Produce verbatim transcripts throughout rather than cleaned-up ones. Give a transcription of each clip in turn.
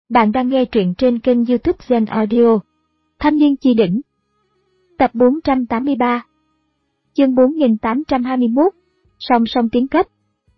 Bạn đang nghe truyện trên kênh YouTube Zen Audio. Thanh niên chi đỉnh. Tập bốn trăm tám mươi ba. Chương bốn nghìn tám trăm hai mươi mốt. Song song tiến cấp.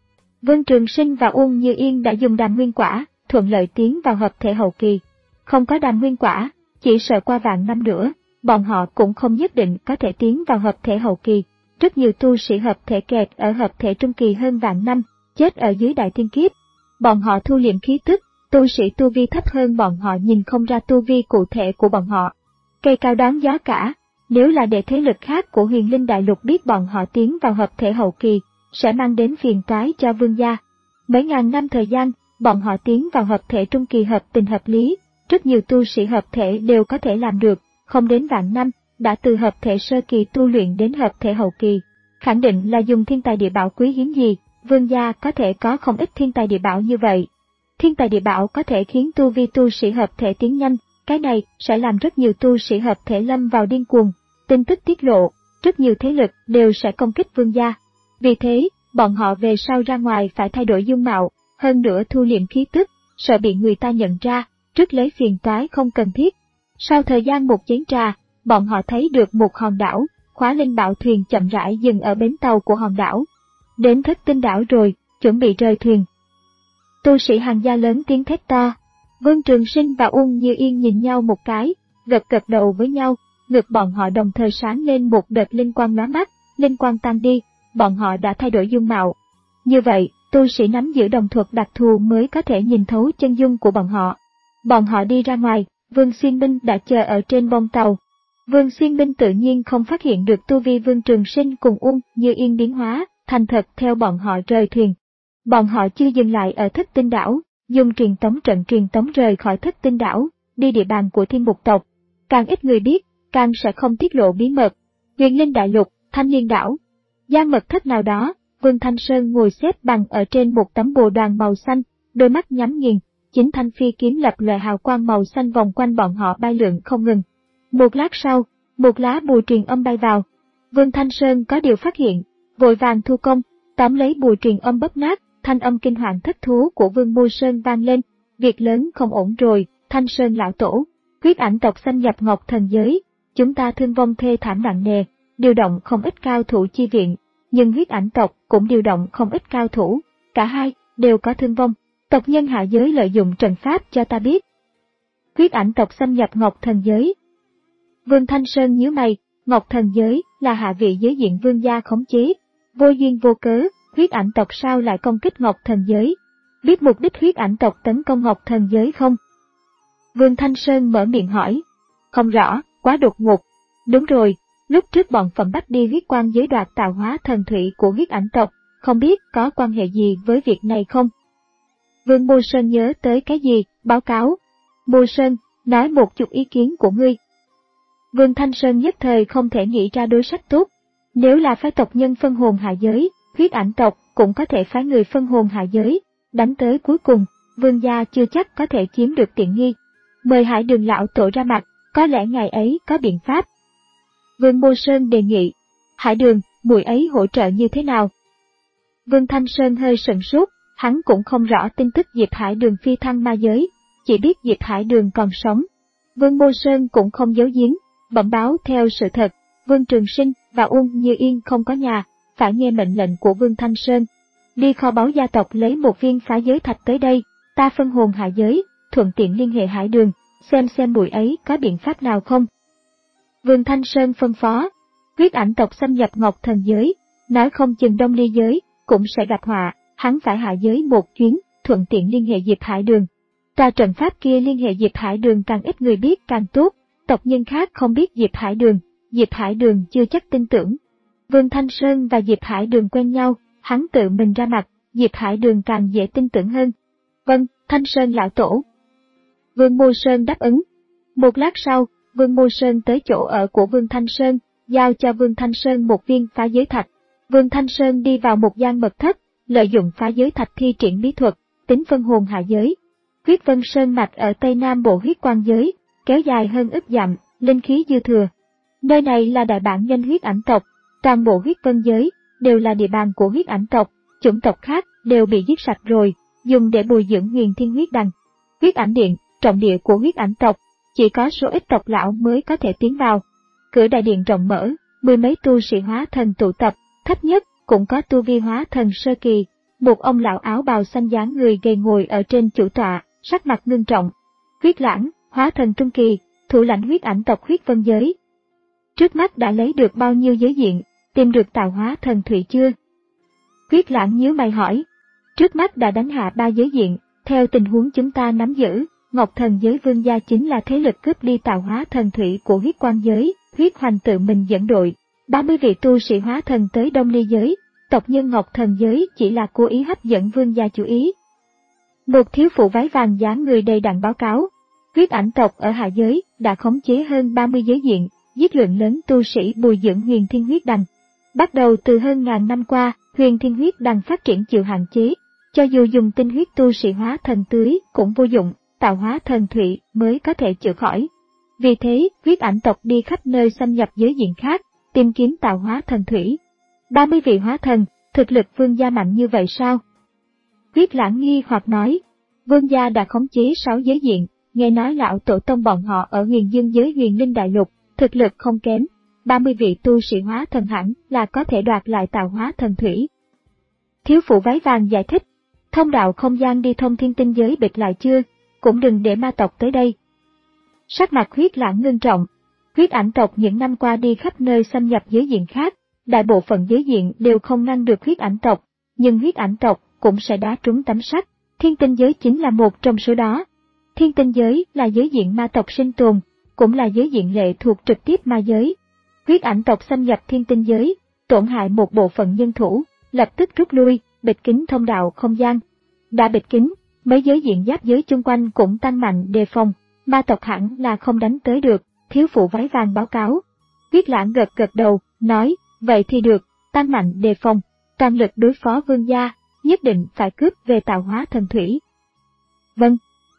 Vân Trường Sinh và Uông Như Yên đã dùng đàm nguyên quả, thuận lợi tiến vào hợp thể hậu kỳ. Không có đàm nguyên quả, chỉ sợ qua vạn năm nữa, bọn họ cũng không nhất định có thể tiến vào hợp thể hậu kỳ. Rất nhiều tu sĩ hợp thể kẹt ở hợp thể trung kỳ hơn vạn năm, chết ở dưới đại thiên kiếp. Bọn họ thu liệm khí tức. Tu sĩ tu vi thấp hơn bọn họ nhìn không ra tu vi cụ thể của bọn họ. Cây cao đoán gió cả, nếu là để thế lực khác của Huyền Linh Đại Lục biết bọn họ tiến vào hợp thể hậu kỳ, sẽ mang đến phiền toái cho vương gia. Mấy ngàn năm thời gian, bọn họ tiến vào hợp thể trung kỳ hợp tình hợp lý, rất nhiều tu sĩ hợp thể đều có thể làm được, không đến vạn năm, đã từ hợp thể sơ kỳ tu luyện đến hợp thể hậu kỳ. Khẳng định là dùng thiên tài địa bảo quý hiếm gì, vương gia có thể có không ít thiên tài địa bảo như vậy. Thiên tài địa bảo có thể khiến tu vi tu sĩ hợp thể tiến nhanh, cái này sẽ làm rất nhiều tu sĩ hợp thể lâm vào điên cuồng. Tin tức tiết lộ, rất nhiều thế lực đều sẽ công kích vương gia. Vì thế, bọn họ về sau ra ngoài phải thay đổi dung mạo, hơn nữa thu liệm khí tức, sợ bị người ta nhận ra, trước lấy phiền toái không cần thiết. Sau thời gian một chén trà, bọn họ thấy được một hòn đảo, Khóa Linh Bảo thuyền chậm rãi dừng ở bến tàu của hòn đảo. Đến Thất Tinh đảo rồi, chuẩn bị rời thuyền. Tu sĩ hàng gia lớn tiếng thét to. Vân Trường Sinh và Uông Như Yên nhìn nhau một cái, gật gật đầu với nhau, ngực bọn họ đồng thời sáng lên một đợt linh quang lóa mắt, linh quang tan đi, bọn họ đã thay đổi dung mạo. Như vậy, tu sĩ nắm giữ đồng thuật đặc thù mới có thể nhìn thấu chân dung của bọn họ. Bọn họ đi ra ngoài, Vương Xuyên Binh đã chờ ở trên bông tàu. Vương Xuyên Binh tự nhiên không phát hiện được tu vi Vân Trường Sinh cùng Uông Như Yên biến hóa, thành thật theo bọn họ rời thuyền. Bọn họ chưa dừng lại ở Thất Tinh đảo, dùng truyền tống trận truyền tống rời khỏi Thất Tinh đảo, đi địa bàn của Thiên Mục tộc. Càng ít người biết, càng sẽ không tiết lộ bí mật. Huyền Linh Đại Lục, Thanh Liên đảo, gian mật thất nào đó, Vương Thanh Sơn ngồi xếp bằng ở trên một tấm bồ đoàn màu xanh, đôi mắt nhắm nghiền, chính thanh phi kiếm lập lòe hào quang màu xanh vòng quanh bọn họ bay lượn không ngừng. Một lát sau, một lá bùa truyền âm bay vào. Vương Thanh Sơn có điều phát hiện, vội vàng thu công, tóm lấy bùa truyền âm bóp nát. Thanh âm kinh hoàng thất thú của Vương Mô Sơn vang lên, việc lớn không ổn rồi, Thanh Sơn lão tổ, huyết ảnh tộc xâm nhập Ngọc Thần giới, chúng ta thương vong thê thảm nặng nề, điều động không ít cao thủ chi viện, nhưng huyết ảnh tộc cũng điều động không ít cao thủ, cả hai đều có thương vong, tộc nhân hạ giới lợi dụng trận pháp cho ta biết. Huyết ảnh tộc xâm nhập Ngọc Thần giới. Vương Thanh Sơn nhíu mày, Ngọc Thần giới là hạ vị giới diện vương gia khống chế, vô duyên vô cớ. Huyết ảnh tộc sao lại công kích Ngọc Thần giới? Biết mục đích huyết ảnh tộc tấn công Ngọc Thần giới không? Vương Thanh Sơn mở miệng hỏi. Không rõ, quá đột ngột. Đúng rồi, lúc trước bọn Phẩm Bách đi huyết quan giới đoạt tạo hóa thần thủy của huyết ảnh tộc, không biết có quan hệ gì với việc này không? Vương Mô Sơn nhớ tới cái gì, báo cáo. Mô Sơn, nói một chút ý kiến của ngươi. Vương Thanh Sơn nhất thời không thể nghĩ ra đối sách tốt. Nếu là phái tộc nhân phân hồn hạ giới, huyết ảnh tộc cũng có thể phái người phân hồn hạ giới, đánh tới cuối cùng, vương gia chưa chắc có thể chiếm được tiện nghi. Mời Hải Đường lão tổ ra mặt, có lẽ ngày ấy có biện pháp. Vương Mô Sơn đề nghị, Hải Đường, muội ấy hỗ trợ như thế nào? Vương Thanh Sơn hơi sửng sốt, hắn cũng không rõ tin tức Diệp Hải Đường phi thăng ma giới, chỉ biết Diệp Hải Đường còn sống. Vương Mô Sơn cũng không giấu giếm, bẩm báo theo sự thật, Vương Trường Sinh và Uông Như Yên không có nhà. Phải nghe mệnh lệnh của Vương Thanh Sơn. Đi kho báu gia tộc lấy một viên phá giới thạch tới đây, ta phân hồn hạ giới, thuận tiện liên hệ Hải Đường, xem xem muội ấy có biện pháp nào không. Vương Thanh Sơn phân phó, huyết ảnh tộc xâm nhập Ngọc Thần giới, nói không chừng Đông Ly giới, cũng sẽ gặp họa, hắn phải hạ giới một chuyến, thuận tiện liên hệ Diệp Hải Đường. Tòa trận pháp kia liên hệ Diệp Hải Đường càng ít người biết càng tốt, tộc nhân khác không biết Diệp Hải Đường, Diệp Hải Đường chưa chắc tin tưởng. Vương Thanh Sơn và Diệp Hải Đường quen nhau, hắn tự mình ra mặt, Diệp Hải Đường càng dễ tin tưởng hơn. Vâng, Thanh Sơn lão tổ. Vương Mô Sơn đáp ứng. Một lát sau, Vương Mô Sơn tới chỗ ở của Vương Thanh Sơn, giao cho Vương Thanh Sơn một viên phá giới thạch. Vương Thanh Sơn đi vào một gian mật thất, lợi dụng phá giới thạch thi triển bí thuật, tính phân hồn hạ giới. Huyết Vân Sơn mạch ở tây nam bộ huyết quan giới, kéo dài hơn ức dặm, linh khí dư thừa. Nơi này là đại bản doanh huyết ảnh tộc. Toàn bộ huyết vân giới đều là địa bàn của huyết ảnh tộc, chủng tộc khác đều bị giết sạch rồi, dùng để bồi dưỡng huyền thiên huyết đằng. Huyết ảnh điện, trọng địa của huyết ảnh tộc, chỉ có số ít tộc lão mới có thể tiến vào. Cửa đại điện rộng mở, mười mấy tu sĩ hóa thần tụ tập, thấp nhất cũng có tu vi hóa thần sơ kỳ. Một ông lão áo bào xanh dáng người gầy ngồi ở trên chủ tọa, sắc mặt ngưng trọng. Huyết Lãng, hóa thần trung kỳ, thủ lãnh huyết ảnh tộc huyết vân giới. Trước mắt đã lấy được bao nhiêu giới diện, tìm được tạo hóa thần thủy chưa? Huyết Lãng nhíu mày hỏi. Trước mắt đã đánh hạ ba giới diện, theo tình huống chúng ta nắm giữ, Ngọc Thần giới Vương gia chính là thế lực cướp đi tạo hóa thần thủy của huyết quan giới. Huyết Hoành tự mình dẫn đội, ba mươi vị tu sĩ hóa thần tới Đông Ly giới, tộc nhân Ngọc Thần giới chỉ là cố ý hấp dẫn vương gia chú ý. Một thiếu phụ váy vàng dáng người đầy đặn báo cáo, huyết ảnh tộc ở hạ giới đã khống chế hơn ba mươi giới diện, giết lượng lớn tu sĩ bồi dưỡng huyền thiên huyết đằng. Bắt đầu từ hơn ngàn năm qua, huyền thiên huyết đằng phát triển chịu hạn chế, cho dù dùng tinh huyết tu sĩ hóa thần tưới cũng vô dụng, tạo hóa thần thủy mới có thể chữa khỏi. Vì thế, huyết ảnh tộc đi khắp nơi xâm nhập giới diện khác, tìm kiếm tạo hóa thần thủy. ba mươi vị hóa thần, thực lực vương gia mạnh như vậy sao? Huyết Lãng nghi hoặc nói, vương gia đã khống chế sáu giới diện, nghe nói lão tổ tông bọn họ ở huyền dương giới huyền linh đại lục, thực lực không kém, ba mươi vị tu sĩ hóa thần hẳn là có thể đoạt lại tạo hóa thần thủy. Thiếu phụ váy vàng giải thích, thông đạo không gian đi thông thiên tinh giới bịt lại chưa, cũng đừng để ma tộc tới đây. Sắc mặt Huyết Lãng ngưng trọng, huyết ảnh tộc những năm qua đi khắp nơi xâm nhập giới diện khác, đại bộ phận giới diện đều không ngăn được huyết ảnh tộc, nhưng huyết ảnh tộc cũng sẽ đá trúng tấm sắt, thiên tinh giới chính là một trong số đó. Thiên tinh giới là giới diện ma tộc sinh tồn, cũng là giới diện lệ thuộc trực tiếp ma giới. Huyết ảnh tộc xâm nhập thiên tinh giới, tổn hại một bộ phận nhân thủ, lập tức rút lui, bịt kín thông đạo không gian. Đã bịt kín, mấy giới diện giáp giới chung quanh cũng tăng mạnh đề phòng, ma tộc hẳn là không đánh tới được, thiếu phụ váy vàng báo cáo. Huyết Lãng gật gật đầu, nói, vậy thì được, tăng mạnh đề phòng, toàn lực đối phó vương gia, nhất định phải cướp về tạo hóa thần thủy. Vâng.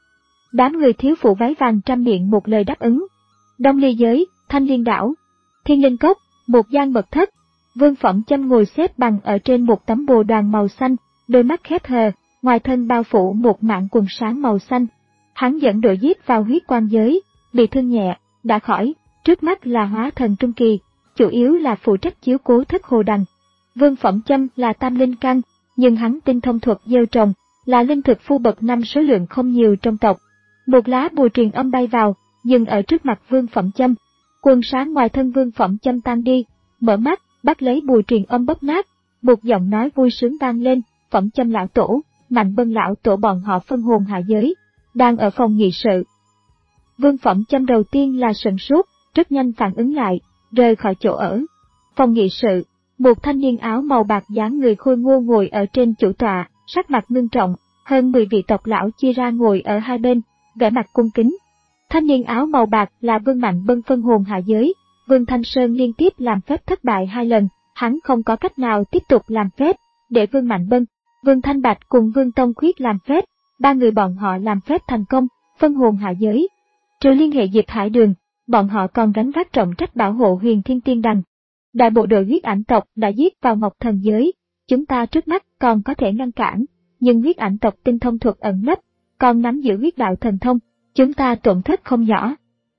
Đám người thiếu phụ váy vàng trăm miệng một lời đáp ứng. Đông Ly giới, Thanh Liên đảo, Thiên Linh cốc, một gian mật thất. Vương Phẩm Châm ngồi xếp bằng ở trên một tấm bồ đoàn màu xanh, đôi mắt khép hờ, ngoài thân bao phủ một mảng quần sáng màu xanh. Hắn dẫn đội giết vào huyết quan giới, bị thương nhẹ, đã khỏi, trước mắt là hóa thần trung kỳ, chủ yếu là phụ trách chiếu cố Thất Hồ Đằng. Vương Phẩm Châm là tam linh căn, nhưng hắn tinh thông thuật gieo trồng, là linh thực phu bậc năm số lượng không nhiều trong tộc. Một lá bùa truyền âm bay vào, dừng ở trước mặt Vương Phẩm Châm. Quần sáng ngoài thân Vương Phẩm Châm tan đi, mở mắt, bắt lấy bùa truyền âm bóp nát, một giọng nói vui sướng vang lên, Phẩm Châm lão tổ, Mạnh Bân lão tổ bọn họ phân hồn hạ giới, đang ở phòng nghị sự. Vương Phẩm Châm đầu tiên là sửng sốt, rất nhanh phản ứng lại, rời khỏi chỗ ở. Phòng nghị sự, một thanh niên áo màu bạc dáng người khôi ngô ngồi ở trên chủ tọa, sắc mặt ngưng trọng, hơn mười vị tộc lão chia ra ngồi ở hai bên, vẻ mặt cung kính. Thanh niên áo màu bạc là Vương Mạnh Bân phân hồn hạ giới, Vương Thanh Sơn liên tiếp làm phép thất bại hai lần, hắn không có cách nào tiếp tục làm phép, để Vương Mạnh Bân, Vương Thanh Bạch cùng Vương Tông Khuyết làm phép, ba người bọn họ làm phép thành công, phân hồn hạ giới. Trừ liên hệ Diệp Hải Đường, bọn họ còn gánh vác trọng trách bảo hộ Huyền Thiên Tiên Đằng. Đại bộ đội huyết ảnh tộc đã giết vào Ngọc Thần giới, chúng ta trước mắt còn có thể ngăn cản, nhưng huyết ảnh tộc tinh thông thuật ẩn nấp, còn nắm giữ huyết đạo thần thông, chúng ta tổn thất không nhỏ.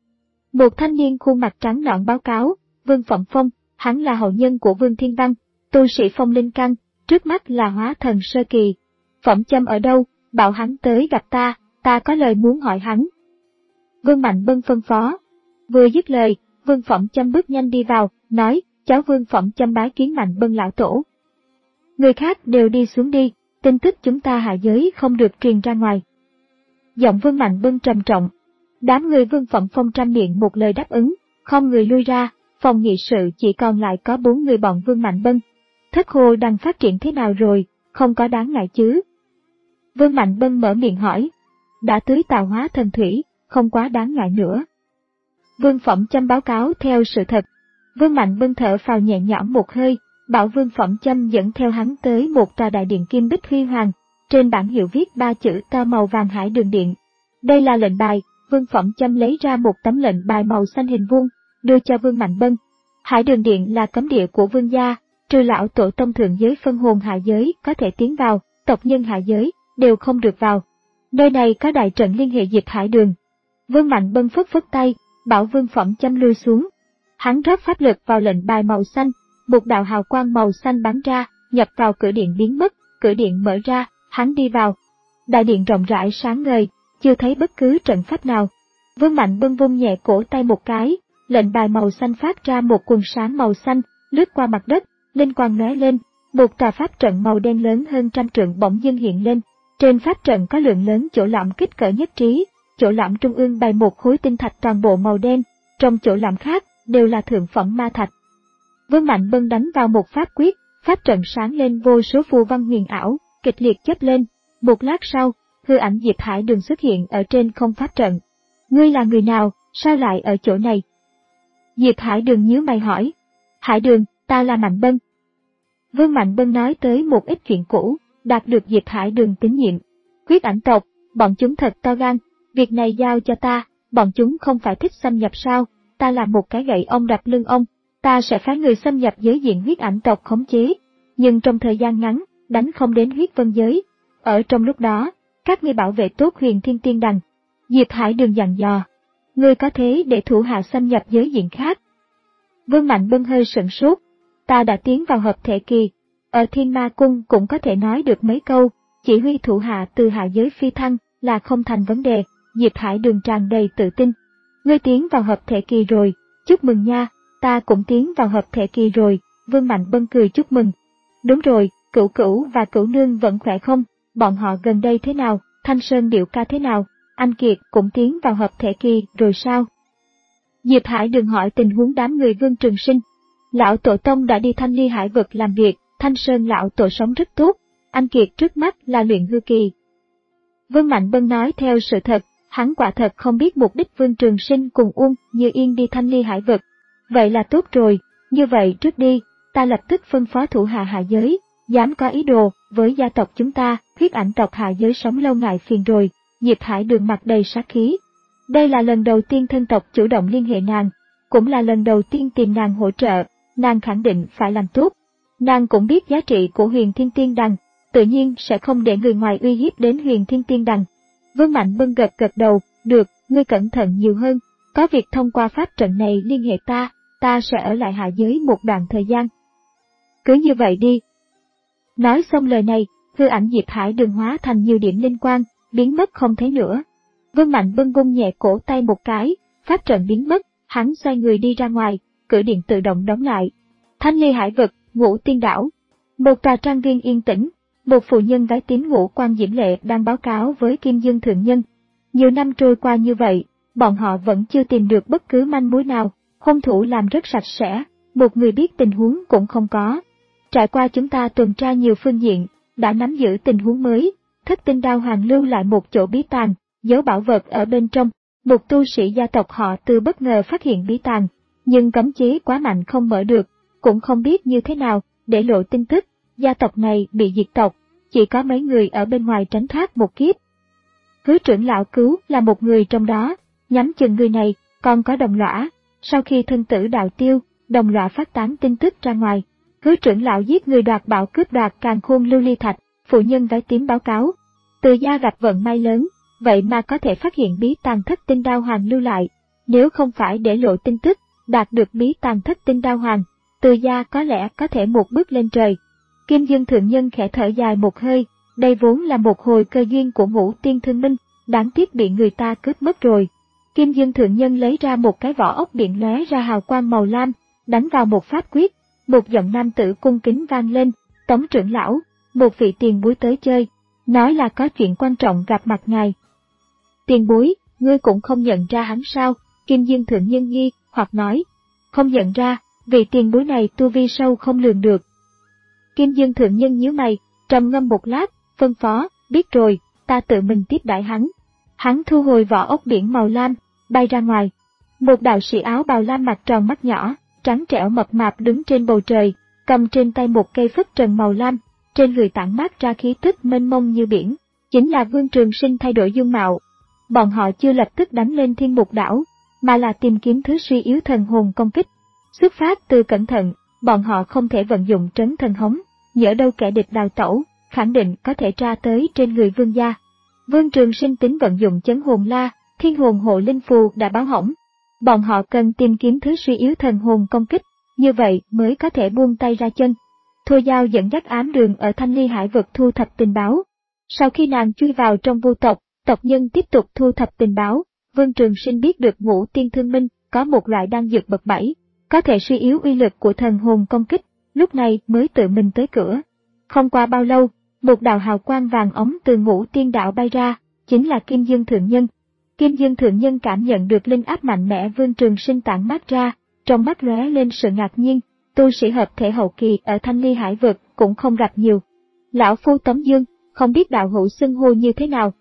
Một thanh niên khuôn mặt trắng nõn báo cáo, Vương Phẩm Phong, hắn là hậu nhân của Vương Thiên Văn, tu sĩ phong linh căn, trước mắt là hóa thần sơ kỳ. Phẩm Châm ở đâu, bảo hắn tới gặp ta, ta có lời muốn hỏi hắn. Vương Mạnh Bân phân phó. Vừa dứt lời, Vương Phẩm Châm bước nhanh đi vào, nói, cháu Vương Phẩm Châm bái kiến Mạnh Bân lão tổ. Người khác đều đi xuống đi, tin tức chúng ta hạ giới không được truyền ra ngoài. Giọng Vương Mạnh Bân trầm trọng. Đám người Vương Phẩm Phong trăm miệng một lời đáp ứng, không người lui ra, phòng nghị sự chỉ còn lại có bốn người bọn Vương Mạnh Bân. Thất Hồ đang phát triển thế nào rồi, không có đáng ngại chứ? Vương Mạnh Bân mở miệng hỏi. Đã tưới tạo hóa thần thủy, không quá đáng ngại nữa. Vương Phẩm Châm báo cáo theo sự thật. Vương Mạnh Bân thở phào nhẹ nhõm một hơi, bảo Vương Phẩm Châm dẫn theo hắn tới một tòa đại điện kim bích huy hoàng, trên bảng hiệu viết ba chữ to màu vàng Hải Đường Điện. Đây là lệnh bài, Vương Phẩm Châm lấy ra một tấm lệnh bài màu xanh hình vuông, đưa cho Vương Mạnh Bân. Hải Đường Điện là cấm địa của Vương gia, trừ lão tổ tông thượng giới phân hồn hạ giới có thể tiến vào, tộc nhân hạ giới đều không được vào. Nơi này có đại trận liên hệ Diệp Hải Đường. Vương Mạnh Bân phất phất tay, bảo Vương Phẩm Châm lui xuống. Hắn rót pháp lực vào lệnh bài màu xanh, một đạo hào quang màu xanh bắn ra, nhập vào cửa điện biến mất, cửa điện mở ra, hắn đi vào. Đại điện rộng rãi sáng ngời, chưa thấy bất cứ trận pháp nào. Vương Mạnh Bân vung nhẹ cổ tay một cái, lệnh bài màu xanh phát ra một quần sáng màu xanh, lướt qua mặt đất, linh quang lóe lên, một tòa pháp trận màu đen lớn hơn trăm trượng bỗng dưng hiện lên. Trên pháp trận có lượng lớn chỗ lõm kích cỡ nhất trí, chỗ lõm trung ương bày một khối tinh thạch toàn bộ màu đen, trong chỗ lõm khác đều là thượng phẩm ma thạch. Vương Mạnh Bân đánh vào một pháp quyết, pháp trận sáng lên vô số phù văn huyền ảo, kịch liệt chớp lên. Một lát sau, hư ảnh Diệp Hải Đường xuất hiện ở trên không pháp trận. Ngươi là người nào, sao lại ở chỗ này? Diệp Hải Đường nhíu mày hỏi. Hải Đường, ta là Mạnh Bân. Vương Mạnh Bân nói tới một ít chuyện cũ, đạt được Diệp Hải Đường tín nhiệm. Huyết ảnh tộc, bọn chúng thật to gan, việc này giao cho ta, bọn chúng không phải thích xâm nhập sao, ta là một cái gậy ông đập lưng ông, ta sẽ phái người xâm nhập giới diện huyết ảnh tộc khống chế, nhưng trong thời gian ngắn, đánh không đến huyết vân giới. Ở trong lúc đó, các ngươi bảo vệ tốt Huyền Thiên Tiên Đằng. Diệp Hải Đường dặn dò, ngươi có thế để thủ hạ xâm nhập giới diện khác. Vương Mạnh Bân hơi sửng sốt, ta đã tiến vào hợp thể kỳ, ở Thiên Ma Cung cũng có thể nói được mấy câu, chỉ huy thủ hạ từ hạ giới phi thăng là không thành vấn đề. Diệp Hải Đường tràn đầy tự tin. Ngươi tiến vào hợp thể kỳ rồi, chúc mừng nha, ta cũng tiến vào hợp thể kỳ rồi. Vương Mạnh Bân cười chúc mừng. Đúng rồi, Cửu Cửu và Cửu Nương vẫn khỏe không? Bọn họ gần đây thế nào? Thanh Sơn Điệu Ca thế nào? Anh Kiệt cũng tiến vào hợp thể kỳ rồi sao? Diệp Hải Đường hỏi tình huống đám người Vương Trường Sinh. Lão Tổ Tông đã đi Thanh Ly Hải vực làm việc, Thanh Sơn lão tổ sống rất tốt, anh Kiệt trước mắt là luyện hư kỳ. Vương Mạnh Bân nói theo sự thật, hắn quả thật không biết mục đích Vương Trường Sinh cùng Uông Như Yên đi Thanh Ly Hải vực. Vậy là tốt rồi, như vậy trước đi, ta lập tức phân phó thủ hạ hạ giới, dám có ý đồ với gia tộc chúng ta, huyết ảnh tộc hạ giới sống lâu ngại phiền rồi. Diệp Hải Đường mặt đầy sát khí. Đây là lần đầu tiên thân tộc chủ động liên hệ nàng, cũng là lần đầu tiên tìm nàng hỗ trợ, nàng khẳng định phải làm tốt. Nàng cũng biết giá trị của Huyền Thiên Tiên Đằng, tự nhiên sẽ không để người ngoài uy hiếp đến Huyền Thiên Tiên Đằng. Vương Mạnh Bân gật gật đầu, được, ngươi cẩn thận nhiều hơn, có việc thông qua pháp trận này liên hệ ta, ta sẽ ở lại hạ giới một đoạn thời gian. Cứ như vậy đi. Nói xong lời này, hư ảnh Diệp Hải Đường hóa thành nhiều điểm linh quang, biến mất không thấy nữa. Vương Mạnh Bân vung nhẹ cổ tay một cái, pháp trận biến mất, hắn xoay người đi ra ngoài, cửa điện tự động đóng lại. Thanh Ly Hải vực, Ngũ Tiên đảo. Một tòa trang viên yên tĩnh, một phụ nhân gái tím ngũ quan diễm lệ đang báo cáo với Kim Dương Thượng Nhân. Nhiều năm trôi qua như vậy, bọn họ vẫn chưa tìm được bất cứ manh mối nào, hung thủ làm rất sạch sẽ, một người biết tình huống cũng không có. Trải qua chúng ta tuần tra nhiều phương diện, đã nắm giữ tình huống mới, Thất Tinh Đao Hoàng lưu lại một chỗ bí tàng, giấu bảo vật ở bên trong. Một tu sĩ gia tộc họ Từ bất ngờ phát hiện bí tàng, nhưng cấm chế quá mạnh không mở được, cũng không biết như thế nào để lộ tin tức. Gia tộc này bị diệt tộc, chỉ có mấy người ở bên ngoài tránh thoát một kiếp. Hứa trưởng lão cứu là một người trong đó, nhắm chừng người này, còn có Đồng Lõa. Sau khi thân tử đạo tiêu, Đồng Lõa phát tán tin tức ra ngoài. Hứa trưởng lão giết người đoạt bảo cướp đoạt càn khôn lưu ly thạch, phụ nhân gái tím báo cáo. Từ gia gặp vận may lớn, vậy mà có thể phát hiện bí tàng Thất Tinh Đao Hoàng lưu lại. Nếu không phải để lộ tin tức, đạt được bí tàng Thất Tinh Đao Hoàng, Từ gia có lẽ có thể một bước lên trời. Kim Dương Thượng Nhân khẽ thở dài một hơi, đây vốn là một hồi cơ duyên của Ngũ Tiên Thương Minh, đáng tiếc bị người ta cướp mất rồi. Kim Dương Thượng Nhân lấy ra một cái vỏ ốc biển lóe ra hào quang màu lam, đánh vào một pháp quyết, một giọng nam tử cung kính vang lên, Tống trưởng lão, một vị tiền bối tới chơi, nói là có chuyện quan trọng gặp mặt ngài. Tiền bối, ngươi cũng không nhận ra hắn sao? Kim Dương Thượng Nhân nghi, hoặc nói, không nhận ra, vị tiền bối này tu vi sâu không lường được. Kim Dương Thượng Nhân nhíu mày, trầm ngâm một lát, phân phó, biết rồi, ta tự mình tiếp đãi hắn. Hắn thu hồi vỏ ốc biển màu lam, bay ra ngoài. Một đạo sĩ áo bào lam mặt tròn mắt nhỏ, trắng trẻo mập mạp đứng trên bầu trời, cầm trên tay một cây phất trần màu lam, trên người tản mát ra khí tức mênh mông như biển, chính là Vương Trường Sinh thay đổi dung mạo. Bọn họ chưa lập tức đánh lên Thiên Mục đảo, mà là tìm kiếm thứ suy yếu thần hồn công kích. Xuất phát từ cẩn thận, bọn họ không thể vận dụng trấn thần hống, nhỡ đâu kẻ địch đào tẩu, khẳng định có thể tra tới trên người Vương gia. Vương Trường Sinh tính vận dụng chấn hồn la, thiên hồn hộ linh phù đã báo hỏng. Bọn họ cần tìm kiếm thứ suy yếu thần hồn công kích, như vậy mới có thể buông tay ra chân. Thôi Giao dẫn dắt ám đường ở Thanh Ly Hải vực thu thập tình báo. Sau khi nàng chui vào trong vu tộc, tộc nhân tiếp tục thu thập tình báo, Vương Trường Sinh biết được Ngũ Tiên Thương Minh có một loại đan dược bậc bảy, có thể suy yếu uy lực của thần hồn công kích, lúc này mới tự mình tới cửa. Không qua bao lâu, một đạo hào quang vàng óng từ Ngũ Tiên Đạo bay ra, chính là Kim Dương Thượng Nhân. Kim Dương Thượng Nhân cảm nhận được linh áp mạnh mẽ Vương Trường Sinh tản mát ra, trong mắt lóe lên sự ngạc nhiên, tu sĩ hợp thể hậu kỳ ở Thanh Ly Hải vực cũng không gặp nhiều. Lão phu Tống Dương, không biết đạo hữu xưng hô như thế nào?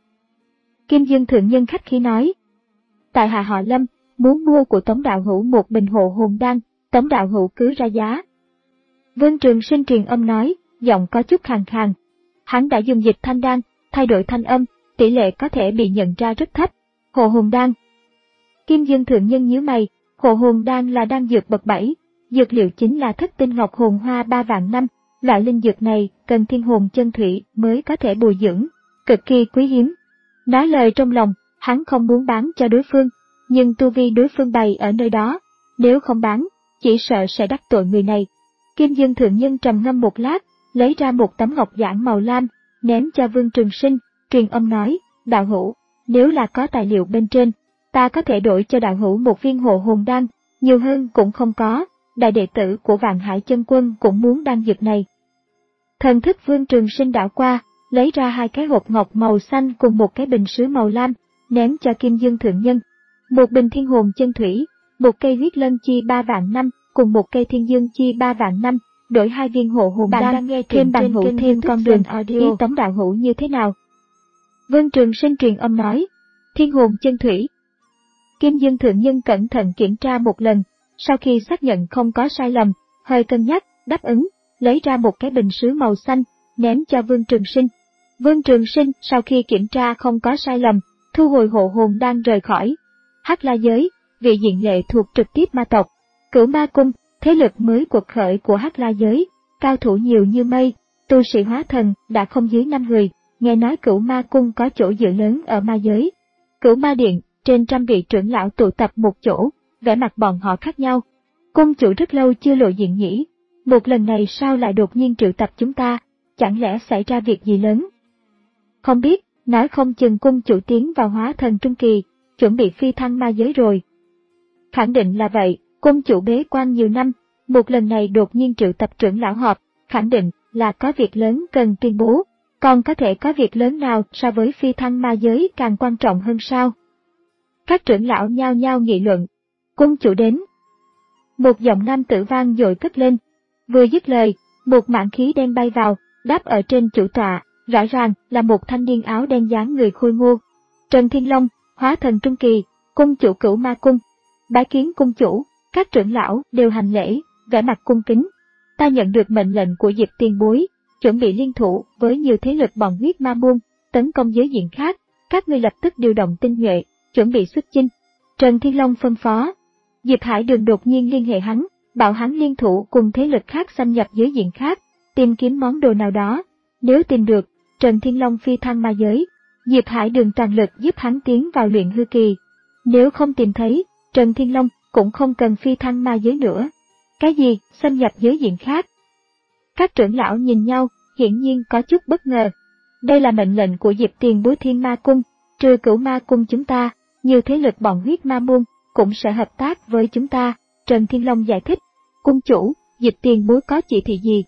Kim Dương Thượng Nhân khách khí nói. Tại hạ họ Lâm, muốn mua của Tống đạo hữu một bình hộ hồn đan, Tống đạo hữu cứ ra giá. Vương Trường Sinh truyền âm nói, giọng có chút khàn khàn. Hắn đã dùng dịch thanh đan, thay đổi thanh âm, tỷ lệ có thể bị nhận ra rất thấp. Hộ hồn đan. Kim Dương Thượng Nhân nhíu mày, hộ hồn đan là đan dược bậc bảy, dược liệu chính là thất tinh ngọc hồn hoa ba vạn năm, loại linh dược này cần thiên hồn chân thủy mới có thể bồi dưỡng, cực kỳ quý hiếm. Nói lời trong lòng, hắn không muốn bán cho đối phương, nhưng tu vi đối phương bày ở nơi đó, nếu không bán, chỉ sợ sẽ đắc tội người này. Kim Dương Thượng Nhân trầm ngâm một lát, lấy ra một tấm ngọc giản màu lam, ném cho Vương Trường Sinh, truyền âm nói, đạo hữu, nếu là có tài liệu bên trên, ta có thể đổi cho đạo hữu một viên hộ hồn đan, nhiều hơn cũng không có, đại đệ tử của Vạn Hải Chân Quân cũng muốn đan dược này. Thần thức Vương Trường Sinh đảo qua, lấy ra hai cái hộp ngọc màu xanh cùng một cái bình sứ màu lam, ném cho Kim Dương Thượng Nhân. Một bình thiên hồn chân thủy, một cây huyết lân chi ba vạn năm, cùng một cây thiên dương chi ba vạn năm, đổi hai viên hộ hồn đan, đang nghe thêm bằng hữu thêm con đường audio. Ý Tống đạo hữu như thế nào? Vương Trường Sinh truyền âm nói, thiên hồn chân thủy. Kim Dương Thượng Nhân cẩn thận kiểm tra một lần, sau khi xác nhận không có sai lầm, hơi cân nhắc, đáp ứng, lấy ra một cái bình sứ màu xanh, ném cho Vương Trường Sinh. Vương Trường Sinh sau khi kiểm tra không có sai lầm, thu hồi hộ hồn đang rời khỏi. Hắc La Giới, vị diện lệ thuộc trực tiếp ma tộc. Cửu Ma Cung, thế lực mới cuộc khởi của Hắc La Giới, cao thủ nhiều như mây, tu sĩ hóa thần đã không dưới năm người, nghe nói Cửu Ma Cung có chỗ dựa lớn ở ma giới. Cửu Ma Điện, trên trăm vị trưởng lão tụ tập một chỗ, vẻ mặt bọn họ khác nhau. Cung chủ rất lâu chưa lộ diện nhỉ, một lần này sao lại đột nhiên triệu tập chúng ta, chẳng lẽ xảy ra việc gì lớn? Không biết, nói không chừng cung chủ tiến vào hóa thần trung kỳ, chuẩn bị phi thăng ma giới rồi. Khẳng định là vậy, cung chủ bế quan nhiều năm, một lần này đột nhiên triệu tập trưởng lão họp, khẳng định là có việc lớn cần tuyên bố, còn có thể có việc lớn nào so với phi thăng ma giới càng quan trọng hơn sao? Các trưởng lão nhao nhao nghị luận, cung chủ đến. Một giọng nam tử vang dội cất lên, vừa dứt lời, một mảng khí đen bay vào, đáp ở trên chủ tọa, rõ ràng là một thanh niên áo đen dáng người khôi ngô. Trần Thiên Long, hóa thần trung kỳ, cung chủ Cửu Ma Cung. Bái kiến cung chủ, các trưởng lão đều hành lễ, vẻ mặt cung kính. Ta nhận được mệnh lệnh của Diệp tiền bối, chuẩn bị liên thủ với nhiều thế lực bọn huyết ma môn, tấn công giới diện khác, các ngươi lập tức điều động tinh nhuệ, chuẩn bị xuất chinh. Trần Thiên Long phân phó. Diệp Hải Đường đột nhiên liên hệ hắn, bảo hắn liên thủ cùng thế lực khác xâm nhập giới diện khác, tìm kiếm món đồ nào đó. Nếu tìm được, Trần Thiên Long phi thăng ma giới, Diệp Hải Đường toàn lực giúp hắn tiến vào luyện hư kỳ. Nếu không tìm thấy, Trần Thiên Long cũng không cần phi thăng ma giới nữa. Cái gì, xâm nhập giới diện khác? Các trưởng lão nhìn nhau, hiển nhiên có chút bất ngờ. Đây là mệnh lệnh của Diệp tiền bối Thiên Ma Cung, trừ Cửu Ma Cung chúng ta, nhiều thế lực bọn huyết ma môn cũng sẽ hợp tác với chúng ta. Trần Thiên Long giải thích, cung chủ, Diệp tiền bối có chỉ thị gì?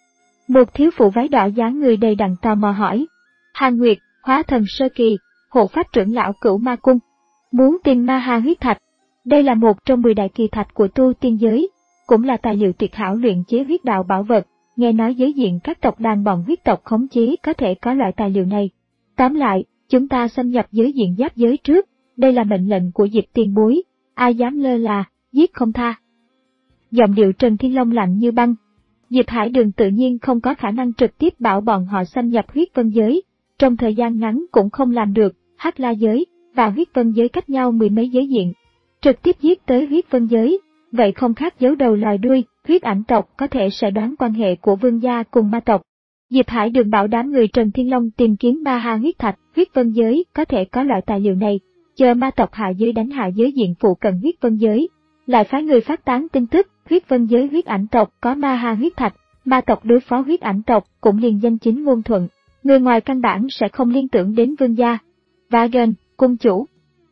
Một thiếu phụ váy đỏ dáng người đầy đặn tò mò hỏi. Hàn Nguyệt, hóa thần sơ kỳ, hộ pháp trưởng lão Cửu Ma Cung, muốn tìm ma ha huyết thạch. Đây là một trong mười đại kỳ thạch của tu tiên giới, cũng là tài liệu tuyệt hảo luyện chế huyết đạo bảo vật. Nghe nói giới diện các tộc đàn bọn huyết tộc khống chế có thể có loại tài liệu này. Tóm lại, chúng ta xâm nhập giới diện giáp giới trước, đây là mệnh lệnh của Diệp tiền bối, ai dám lơ là, giết không tha. Giọng điệu Trần Thiên Long lạnh như băng. Diệp Hải Đường tự nhiên không có khả năng trực tiếp bảo bọn họ xâm nhập huyết vân giới, trong thời gian ngắn cũng không làm được. Hắc La giới và huyết vân giới cách nhau mười mấy giới diện, trực tiếp giết tới huyết vân giới, vậy không khác giấu đầu lòi đuôi. Huyết ảnh tộc có thể sẽ đoán quan hệ của vương gia cùng ma tộc. Diệp Hải Đường bảo đám người Trần Thiên Long tìm kiếm Ma Ha huyết thạch, huyết vân giới có thể có loại tài liệu này, chờ ma tộc hạ giới đánh hạ giới diện phụ cận huyết vân giới. Lại phái người phát tán tin tức, huyết vân giới huyết ảnh tộc có Ma Ha huyết thạch, ma tộc đối phó huyết ảnh tộc cũng liền danh chính ngôn thuận, người ngoài căn bản sẽ không liên tưởng đến vương gia. Vagan, cung chủ.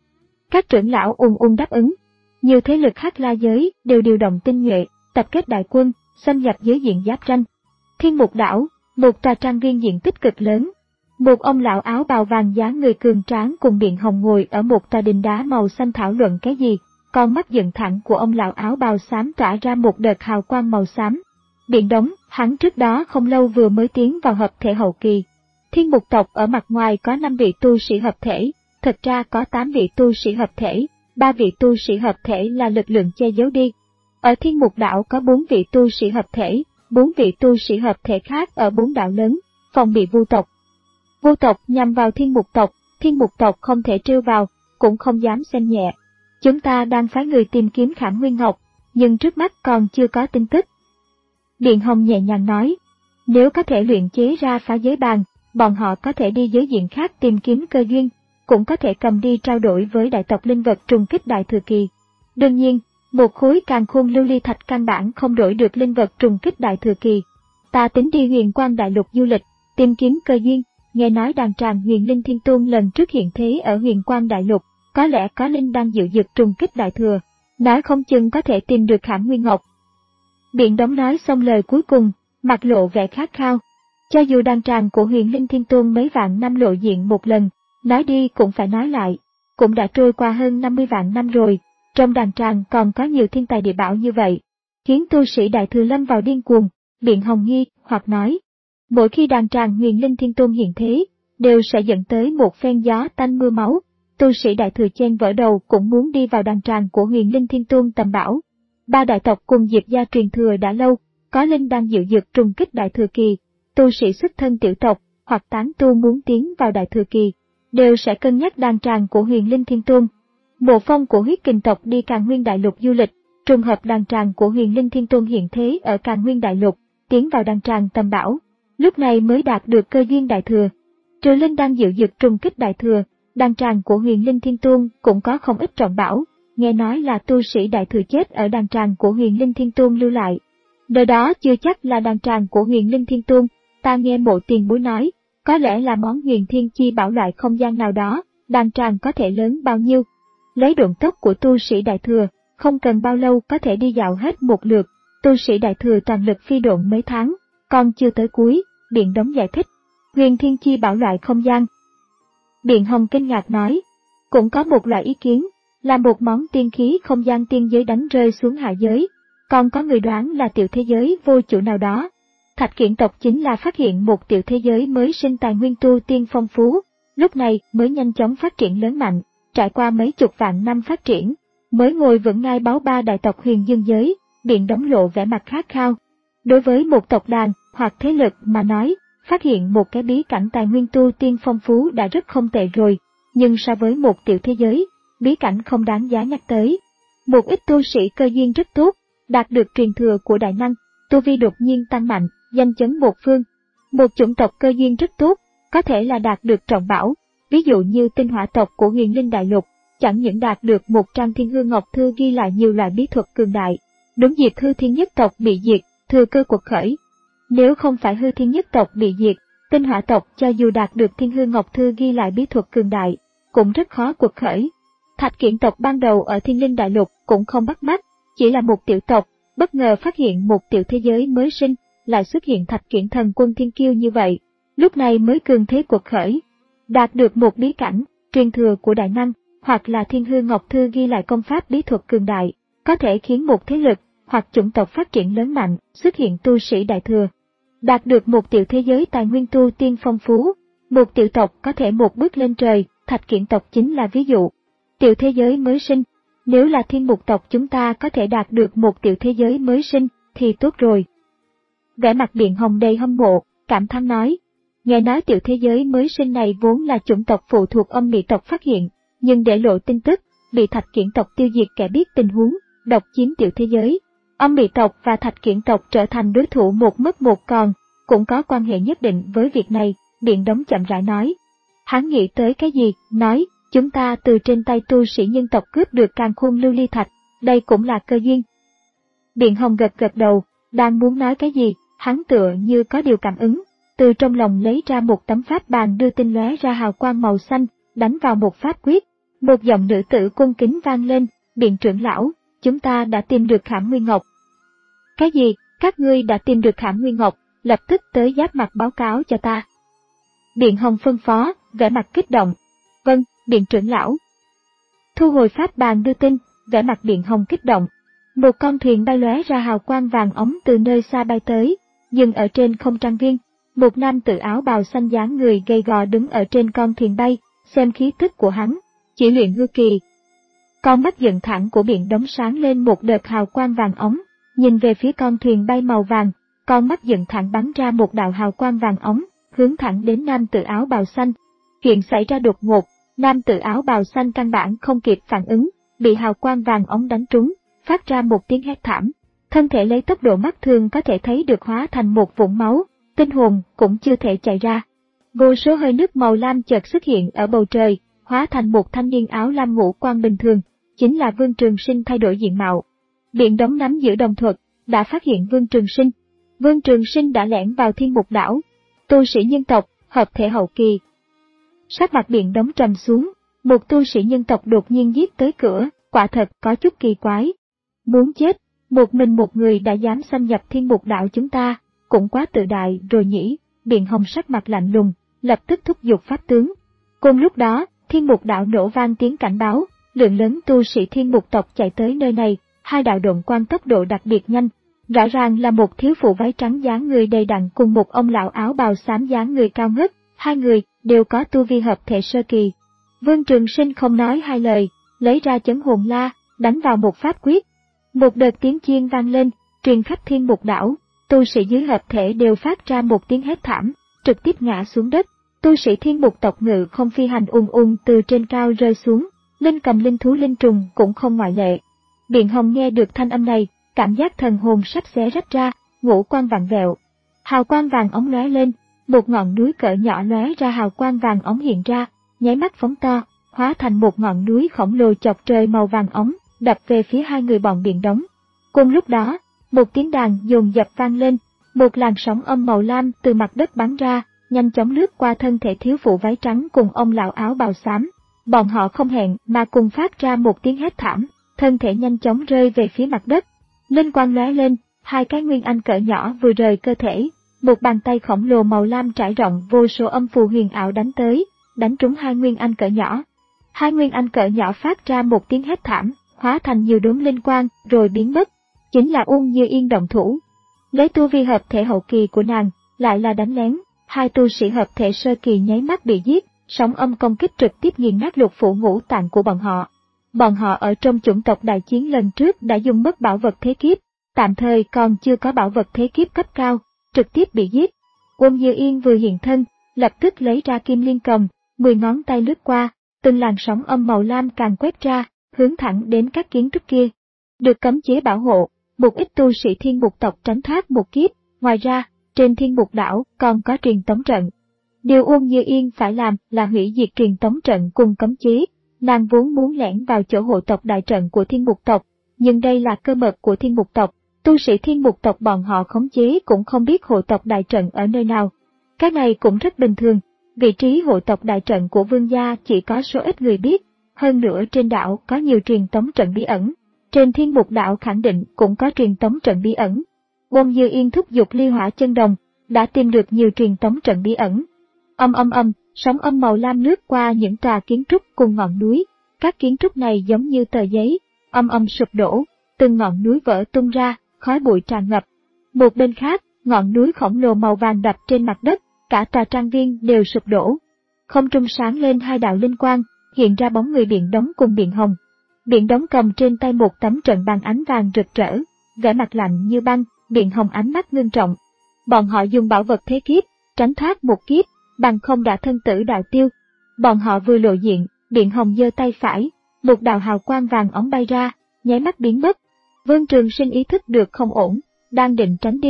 Các trưởng lão ùn ùn đáp ứng. Nhiều thế lực Hắc La giới đều điều động tinh nhuệ, tập kết đại quân, xâm nhập giới diện giáp tranh. Thiên Mục đảo, một tòa trang viên diện tích cực lớn. Một ông lão áo bào vàng dáng người cường tráng cùng Biện Hồng ngồi ở một tòa đình đá màu xanh thảo luận cái gì, con mắt dựng thẳng của ông lão áo bào xám tỏa ra một đợt hào quang màu xám. Biện Đống, hắn trước đó không lâu vừa mới tiến vào hợp thể hậu kỳ. Thiên Mục tộc ở mặt ngoài có năm vị tu sĩ hợp thể, thật ra có tám vị tu sĩ hợp thể, ba vị tu sĩ hợp thể là lực lượng che giấu đi. Ở Thiên Mục đảo có bốn vị tu sĩ hợp thể, bốn vị tu sĩ hợp thể khác ở bốn đảo lớn, phòng bị vu tộc. Vu tộc nhằm vào Thiên Mục tộc, Thiên Mục tộc không thể trêu vào, cũng không dám xem nhẹ. Chúng ta đang phái người tìm kiếm Khảm Nguyên Ngọc, nhưng trước mắt còn chưa có tin tức. Biện Hồng nhẹ nhàng nói, nếu có thể luyện chế ra phá giới bàn, bọn họ có thể đi giới diện khác tìm kiếm cơ duyên, cũng có thể cầm đi trao đổi với đại tộc linh vật trùng kích đại thừa kỳ. Đương nhiên, một khối càn khôn lưu ly thạch căn bản không đổi được linh vật trùng kích đại thừa kỳ. Ta tính đi Huyền Quang đại lục du lịch, tìm kiếm cơ duyên, nghe nói đàn tràng Huyền Linh Thiên Tôn lần trước hiện thế ở Huyền Quang đại lục, có lẽ có linh đang dự dực trùng kích đại thừa, nói không chừng có thể tìm được Khảm Nguyên Ngọc. Biện Đống nói xong lời cuối cùng, mặt lộ vẻ khát khao. Cho dù đàn tràng của Huyền Linh Thiên Tôn mấy vạn năm lộ diện một lần, nói đi cũng phải nói lại, cũng đã trôi qua hơn năm mươi vạn năm rồi, trong đàn tràng còn có nhiều thiên tài địa bảo như vậy, khiến tu sĩ đại thừa lâm vào điên cuồng. Biện Hồng nghi hoặc nói, mỗi khi đàn tràng Huyền Linh Thiên Tôn hiện thế, đều sẽ dẫn tới một phen gió tanh mưa máu, tu sĩ đại thừa chen vỡ đầu cũng muốn đi vào đàn tràng của Huyền Linh Thiên Tôn tầm bảo. Ba đại tộc cùng Diệp gia truyền thừa đã lâu, có linh đang dự dực trùng kích đại thừa kỳ, tu sĩ xuất thân tiểu tộc hoặc tán tu muốn tiến vào đại thừa kỳ, đều sẽ cân nhắc đàn tràng của Huyền Linh Thiên Tôn. Mộ Phong của huyết kình tộc đi Càn Nguyên đại lục du lịch, trùng hợp đàn tràng của Huyền Linh Thiên Tôn hiện thế ở Càn Nguyên đại lục, tiến vào đàn tràng tầm bảo, lúc này mới đạt được cơ duyên đại thừa. Trừ linh đang dự dực trùng kích đại thừa, đàn tràng của Huyền Linh Thiên Tôn cũng có không ít trọng bảo, nghe nói là tu sĩ đại thừa chết ở đàn tràng của Huyền Linh Thiên Tôn lưu lại. Nơi đó chưa chắc là đàn tràng của Huyền Linh Thiên Tôn, ta nghe Mộ tiền bối nói, có lẽ là món huyền thiên chi bảo loại không gian nào đó, đàn tràng có thể lớn bao nhiêu. Lấy độn tốc của tu sĩ đại thừa, không cần bao lâu có thể đi dạo hết một lượt, tu sĩ đại thừa toàn lực phi độn mấy tháng, còn chưa tới cuối. Biện Đống giải thích, huyền thiên chi bảo loại không gian. Biện Hồng kinh ngạc nói, cũng có một loại ý kiến, là một món tiên khí không gian tiên giới đánh rơi xuống hạ giới, còn có người đoán là tiểu thế giới vô chủ nào đó. Thạch Kiện tộc chính là phát hiện một tiểu thế giới mới sinh tài nguyên tu tiên phong phú, lúc này mới nhanh chóng phát triển lớn mạnh, trải qua mấy chục vạn năm phát triển, mới ngồi vững ngai báo ba đại tộc huyền dương giới. Biện Đống lộ vẻ mặt khát khao. Đối với một tộc đàn hoặc thế lực mà nói, phát hiện một cái bí cảnh tài nguyên tu tiên phong phú đã rất không tệ rồi, nhưng so với một tiểu thế giới, bí cảnh không đáng giá nhắc tới. Một ít tu sĩ cơ duyên rất tốt, đạt được truyền thừa của đại năng, tu vi đột nhiên tăng mạnh, danh chấn một phương. Một chủng tộc cơ duyên rất tốt, có thể là đạt được trọng bảo, ví dụ như tinh hỏa tộc của Huyền Linh đại lục, chẳng những đạt được một trang Thiên Hư Ngọc Thư ghi lại nhiều loại bí thuật cường đại, đúng dịp Hư Thiên nhất tộc bị diệt, thừa cơ cuộc khởi. Nếu không phải Hư Thiên nhất tộc bị diệt, tinh hỏa tộc cho dù đạt được Thiên Hư Ngọc Thư ghi lại bí thuật cường đại, cũng rất khó cuộc khởi. Thạch Kiện tộc ban đầu ở Thiên Linh đại lục cũng không bắt mắt, chỉ là một tiểu tộc, bất ngờ phát hiện một tiểu thế giới mới sinh, lại xuất hiện Thạch Kiện thần quân thiên kiêu như vậy, lúc này mới cường thế cuộc khởi. Đạt được một bí cảnh, truyền thừa của đại năng, hoặc là Thiên Hư Ngọc Thư ghi lại công pháp bí thuật cường đại, có thể khiến một thế lực hoặc chủng tộc phát triển lớn mạnh, xuất hiện tu sĩ đại thừa. Đạt được một tiểu thế giới tài nguyên tu tiên phong phú, một tiểu tộc có thể một bước lên trời, Thạch Kiện tộc chính là ví dụ. Tiểu thế giới mới sinh, nếu là Thiên Mục tộc chúng ta có thể đạt được một tiểu thế giới mới sinh, thì tốt rồi. Vẻ mặt Biện Hồng đầy hâm mộ, cảm thán nói, nghe nói tiểu thế giới mới sinh này vốn là chủng tộc phụ thuộc Âm Mị tộc phát hiện, nhưng để lộ tin tức, bị Thạch Kiện tộc tiêu diệt kẻ biết tình huống, độc chiếm tiểu thế giới. Âm Mị tộc và Thạch Kiện tộc trở thành đối thủ một mất một còn, cũng có quan hệ nhất định với việc này, Biện Đống chậm rãi nói. Hắn nghĩ tới cái gì, nói, chúng ta từ trên tay tu sĩ nhân tộc cướp được càn khôn lưu ly thạch, đây cũng là cơ duyên. Biện Hồng gật gật đầu, đang muốn nói cái gì, hắn tựa như có điều cảm ứng, từ trong lòng lấy ra một tấm pháp bàn đưa tin lóe ra hào quang màu xanh, đánh vào một pháp quyết. Một giọng nữ tử cung kính vang lên, Biện trưởng lão, chúng ta đã tìm được Khảm Nguyên Ngọc. Cái gì, các ngươi đã tìm được Khảm Nguyên Ngọc, lập tức tới giáp mặt báo cáo cho ta. Biện Hồng phân phó, vẻ mặt kích động. Vâng, Biện trưởng lão. Thu hồi pháp bàn đưa tin, vẻ mặt Biện Hồng kích động. Một con thuyền bay lóe ra hào quang vàng ống từ nơi xa bay tới, dừng ở trên không trang viên. Một nam tử áo bào xanh dáng người gầy gò đứng ở trên con thuyền bay, xem khí tức của hắn, chỉ luyện hư kỳ. Con mắt dựng thẳng của Biện Đống sáng lên một đợt hào quang vàng ống, nhìn về phía con thuyền bay màu vàng, con mắt dựng thẳng bắn ra một đạo hào quang vàng ống, hướng thẳng đến nam tử áo bào xanh. Chuyện xảy ra đột ngột, nam tử áo bào xanh căn bản không kịp phản ứng, bị hào quang vàng ống đánh trúng, phát ra một tiếng hét thảm, thân thể lấy tốc độ mắt thường có thể thấy được hóa thành một vũng máu, tinh hồn cũng chưa thể chạy ra. Vô số hơi nước màu lam chợt xuất hiện ở bầu trời, hóa thành một thanh niên áo lam ngũ quan bình thường, chính là Vương Trường Sinh thay đổi diện mạo. Biện Đống nắm giữ đồng thuật, đã phát hiện Vương Trường Sinh. Vương Trường Sinh đã lẻn vào Thiên Mục Đảo, tu sĩ nhân tộc, hợp thể hậu kỳ. Sắc mặt Biện Đống trầm xuống, một tu sĩ nhân tộc đột nhiên giết tới cửa, quả thật có chút kỳ quái. Muốn chết, một mình một người đã dám xâm nhập Thiên Mục Đảo chúng ta, cũng quá tự đại rồi nhỉ. Biện Hồng sắc mặt lạnh lùng, lập tức thúc giục pháp tướng. Cùng lúc đó, Thiên Mục Đảo nổ vang tiếng cảnh báo, lượng lớn tu sĩ Thiên Mục tộc chạy tới nơi này, hai đạo độn quang tốc độ đặc biệt nhanh. Rõ ràng là một thiếu phụ váy trắng dáng người đầy đặn cùng một ông lão áo bào xám dáng người cao ngất, hai người đều có tu vi hợp thể sơ kỳ. Vương Trường Sinh không nói hai lời, lấy ra chấn hồn la, đánh vào một pháp quyết. Một đợt tiếng chiên vang lên, truyền khắp Thiên Mục Đảo, tu sĩ dưới hợp thể đều phát ra một tiếng hét thảm, trực tiếp ngã xuống đất. Tu sĩ Thiên Mục tộc ngự không phi hành ung ung từ trên cao rơi xuống, linh cầm linh thú linh trùng cũng không ngoại lệ. Biện Hồng nghe được thanh âm này, cảm giác thần hồn sắp xé rách ra, ngũ quan vặn vẹo. Hào quang vàng ống lóe lên, một ngọn núi cỡ nhỏ lóe ra hào quang vàng ống hiện ra, nháy mắt phóng to, hóa thành một ngọn núi khổng lồ chọc trời màu vàng ống, đập về phía hai người bọn Biện Đống. Cùng lúc đó, một tiếng đàn dồn dập vang lên, một làn sóng âm màu lam từ mặt đất bắn ra, nhanh chóng lướt qua thân thể thiếu phụ váy trắng cùng ông lão áo bào xám. Bọn họ không hẹn mà cùng phát ra một tiếng hét thảm, thân thể nhanh chóng rơi về phía mặt đất. Linh quang lóe lên, hai cái nguyên anh cỡ nhỏ vừa rời cơ thể, một bàn tay khổng lồ màu lam trải rộng vô số âm phù huyền ảo đánh tới, đánh trúng hai nguyên anh cỡ nhỏ. Hai nguyên anh cỡ nhỏ phát ra một tiếng hét thảm, hóa thành nhiều đốm linh quang rồi biến mất. Chính là Uông Như Yên động thủ. Lấy tu vi hợp thể hậu kỳ của nàng, lại là đánh lén, hai tu sĩ hợp thể sơ kỳ nháy mắt bị giết, sóng âm công kích trực tiếp nghiền nát lục phủ ngũ tạng của bọn họ. Bọn họ ở trong chủng tộc đại chiến lần trước đã dùng mất bảo vật thế kiếp, tạm thời còn chưa có bảo vật thế kiếp cấp cao, trực tiếp bị giết. Uông Như Yên vừa hiện thân, lập tức lấy ra kim liên cầm, mười ngón tay lướt qua, từng làn sóng âm màu lam càng quét ra, hướng thẳng đến các kiến trúc kia. Được cấm chế bảo hộ, một ít tu sĩ Thiên Mục tộc tránh thoát một kiếp, ngoài ra, trên Thiên Mục đảo còn có truyền tống trận. Điều Uông Như Yên phải làm là hủy diệt truyền tống trận cùng cấm chế. Nàng vốn muốn lẻn vào chỗ hộ tộc đại trận của Thiên Mục tộc, nhưng đây là cơ mật của Thiên Mục tộc, tu sĩ Thiên Mục tộc bọn họ khống chế cũng không biết hộ tộc đại trận ở nơi nào. Cái này cũng rất bình thường, vị trí hộ tộc đại trận của vương gia chỉ có số ít người biết, hơn nữa trên đảo có nhiều truyền tống trận bí ẩn. Trên Thiên Mục đảo khẳng định cũng có truyền tống trận bí ẩn. Uông Như Yên thúc giục ly hỏa chân đồng, đã tìm được nhiều truyền tống trận bí ẩn. Âm âm âm, sóng âm màu lam lướt qua những tòa kiến trúc cùng ngọn núi, các kiến trúc này giống như tờ giấy, âm âm sụp đổ, từng ngọn núi vỡ tung ra, khói bụi tràn ngập. Một bên khác, ngọn núi khổng lồ màu vàng đập trên mặt đất, cả tòa trang viên đều sụp đổ. Không trung sáng lên hai đạo linh quang, hiện ra bóng người Biện Đống cùng Biện Hồng. Biện Đống cầm trên tay một tấm trận bàn ánh vàng rực rỡ, vẻ mặt lạnh như băng, Biện Hồng ánh mắt ngưng trọng. Bọn họ dùng bảo vật thế kiếp, tránh thoát một kiếp, bằng không đã thân tử đạo tiêu. Bọn họ vừa lộ diện, Biện Hồng giơ tay phải, một đạo hào quang vàng óng bay ra, nháy mắt biến mất. Vương Trường Sinh ý thức được không ổn, đang định tránh đi,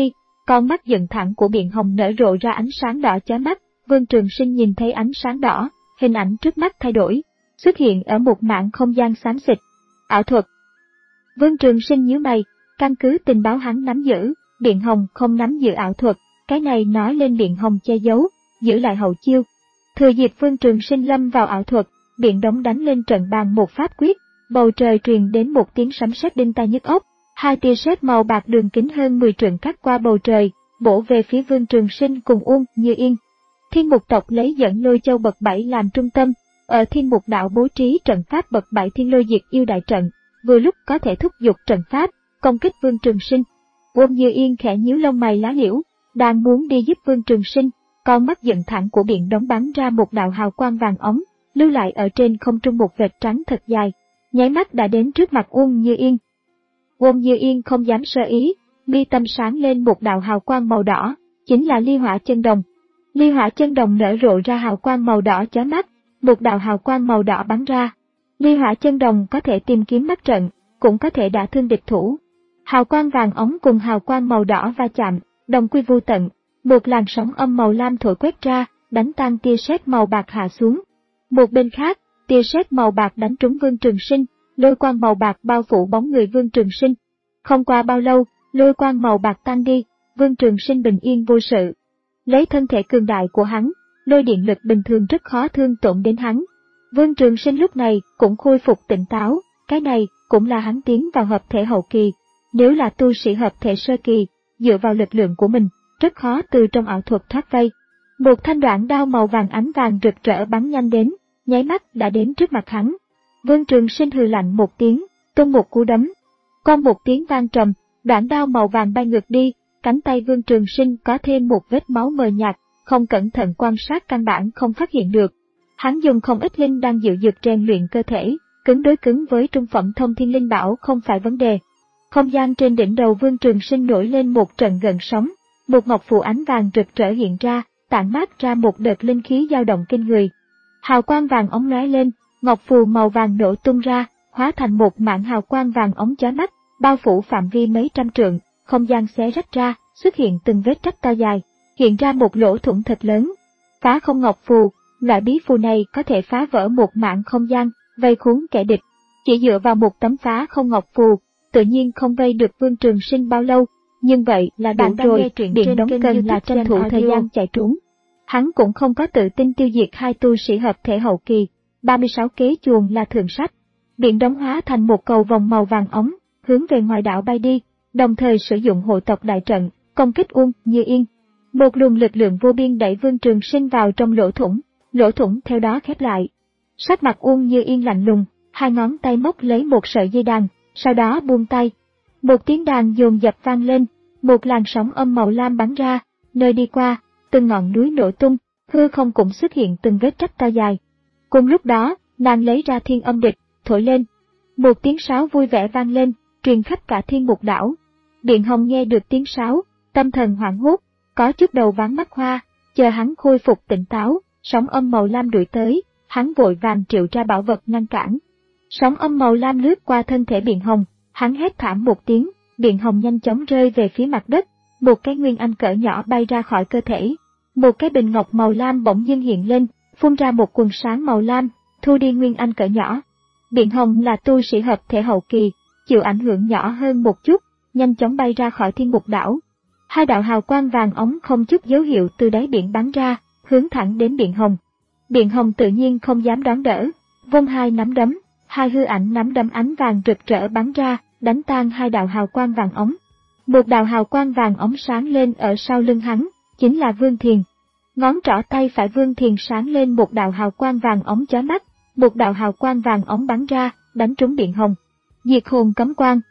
con mắt dựng thẳng của Biện Hồng nở rộ ra ánh sáng đỏ chói mắt. Vương Trường Sinh nhìn thấy ánh sáng đỏ, hình ảnh trước mắt thay đổi, xuất hiện ở một mảng không gian xám xịt. Ảo thuật. Vương Trường Sinh nhíu mày, căn cứ tình báo hắn nắm giữ, Biện Hồng không nắm giữ ảo thuật, cái này nói lên Biện Hồng che giấu, giữ lại hậu chiêu. Thừa dịp Vương Trường Sinh lâm vào ảo thuật, Biện Đống đánh lên trận bàn một pháp quyết, bầu trời truyền đến một tiếng sấm sét đinh tai nhức óc, hai tia sét màu bạc đường kính hơn mười trượng cắt qua bầu trời, bổ về phía Vương Trường Sinh cùng Uông Như Yên. Thiên Mục tộc lấy dẫn Lôi Châu bậc bảy làm trung tâm, ở Thiên Mục đạo bố trí trận pháp bậc bảy Thiên Lôi Diệt Yêu đại trận, vừa lúc có thể thúc giục trận pháp công kích Vương Trường Sinh. Uông Như Yên khẽ nhíu lông mày lá liễu, đang muốn đi giúp Vương Trường Sinh, con mắt dựng thẳng của Biện Đống bắn ra một đạo hào quang vàng óng, lưu lại ở trên không trung một vệt trắng thật dài, nháy mắt đã đến trước mặt Uông Như Yên. Uông Như Yên không dám sơ ý, mi tâm sáng lên một đạo hào quang màu đỏ, chính là Ly Hỏa Chân Đồng. Ly Hỏa Chân Đồng nở rộ ra hào quang màu đỏ chói mắt, một đạo hào quang màu đỏ bắn ra. Ly Hỏa Chân Đồng có thể tìm kiếm mắt trận, cũng có thể đả thương địch thủ. Hào quang vàng óng cùng hào quang màu đỏ va chạm, đồng quy vô tận, một làn sóng âm màu lam thổi quét ra, đánh tan tia sét màu bạc hạ xuống. Một bên khác, tia sét màu bạc đánh trúng Vương Trường Sinh, lôi quang màu bạc bao phủ bóng người Vương Trường Sinh. Không qua bao lâu, lôi quang màu bạc tan đi, Vương Trường Sinh bình yên vô sự. Lấy thân thể cường đại của hắn, lôi điện lực bình thường rất khó thương tổn đến hắn. Vương Trường Sinh lúc này cũng khôi phục tỉnh táo, cái này cũng là hắn tiến vào hợp thể hậu kỳ. Nếu là tu sĩ hợp thể sơ kỳ, dựa vào lực lượng của mình, rất khó từ trong ảo thuật thoát vây. Một thanh đoạn đao màu vàng ánh vàng rực rỡ bắn nhanh đến, nháy mắt đã đến trước mặt hắn. Vương Trường Sinh hừ lạnh một tiếng, tung một cú đấm. Con một tiếng vang trầm, đoạn đao màu vàng bay ngược đi, cánh tay Vương Trường Sinh có thêm một vết máu mờ nhạt, không cẩn thận quan sát căn bản không phát hiện được. Hắn dùng không ít linh đang dự dược rèn luyện cơ thể, cứng đối cứng với trung phẩm thông thiên linh bảo không phải vấn đề. Không gian trên đỉnh đầu Vương Trường Sinh nổi lên một trận gợn sóng, một ngọc phù ánh vàng rực rỡ hiện ra, tản mát ra một đợt linh khí dao động kinh người. Hào quang vàng óng lóe lên, ngọc phù màu vàng nổ tung ra, hóa thành một mảng hào quang vàng óng chói mắt, bao phủ phạm vi mấy trăm trượng, không gian xé rách ra, xuất hiện từng vết rách to dài, hiện ra một lỗ thủng thật lớn. Phá không ngọc phù, loại bí phù này có thể phá vỡ một mảng không gian, vây khốn kẻ địch. Chỉ dựa vào một tấm phá không ngọc phù, tự nhiên không vây được Vương Trường Sinh bao lâu, nhưng vậy là đủ rồi. Biện Đống cần là tranh thủ thời gian chạy trốn. Hắn cũng không có tự tin tiêu diệt hai tu sĩ hợp thể hậu kỳ, ba mươi sáu kế chuồng là thượng sách. Biện Đống hóa thành một cầu vòng màu vàng ống, hướng về ngoài đảo bay đi, đồng thời sử dụng hộ tộc đại trận, công kích Uông Như Yên. Một luồng lực lượng vô biên đẩy Vương Trường Sinh vào trong lỗ thủng, lỗ thủng theo đó khép lại. Sắc mặt Uông Như Yên lạnh lùng, hai ngón tay móc lấy một sợi dây đàn, sau đó buông tay. Một tiếng đàn dồn dập vang lên, một làn sóng âm màu lam bắn ra, nơi đi qua, từng ngọn núi nổ tung, hư không cũng xuất hiện từng vết rách to dài. Cùng lúc đó, nàng lấy ra thiên âm địch, thổi lên. Một tiếng sáo vui vẻ vang lên, truyền khắp cả Thiên Mục đảo. Biện Hồng nghe được tiếng sáo, tâm thần hoảng hốt, có chút đầu váng mắt hoa, chờ hắn khôi phục tỉnh táo, sóng âm màu lam đuổi tới, hắn vội vàng triệu ra bảo vật ngăn cản. Sóng âm màu lam lướt qua thân thể Biện Hồng, hắn hét thảm một tiếng, Biện Hồng nhanh chóng rơi về phía mặt đất, một cái nguyên anh cỡ nhỏ bay ra khỏi cơ thể. Một cái bình ngọc màu lam bỗng dưng hiện lên, phun ra một quần sáng màu lam, thu đi nguyên anh cỡ nhỏ. Biện Hồng là tu sĩ hợp thể hậu kỳ, chịu ảnh hưởng nhỏ hơn một chút, nhanh chóng bay ra khỏi Thiên Mục đảo. Hai đạo hào quang vàng óng không chút dấu hiệu từ đáy biển bắn ra, hướng thẳng đến Biện Hồng. Biện Hồng tự nhiên không dám đón đỡ, vung hai nắm đấm, hai hư ảnh nắm đấm ánh vàng rực rỡ bắn ra, đánh tan hai đạo hào quang vàng óng. Một đạo hào quang vàng óng sáng lên ở sau lưng hắn, chính là Vương Thiền. Ngón trỏ tay phải Vương Thiền sáng lên một đạo hào quang vàng óng chói mắt, một đạo hào quang vàng óng bắn ra, đánh trúng Biện Hồng. Diệt hồn cấm quang.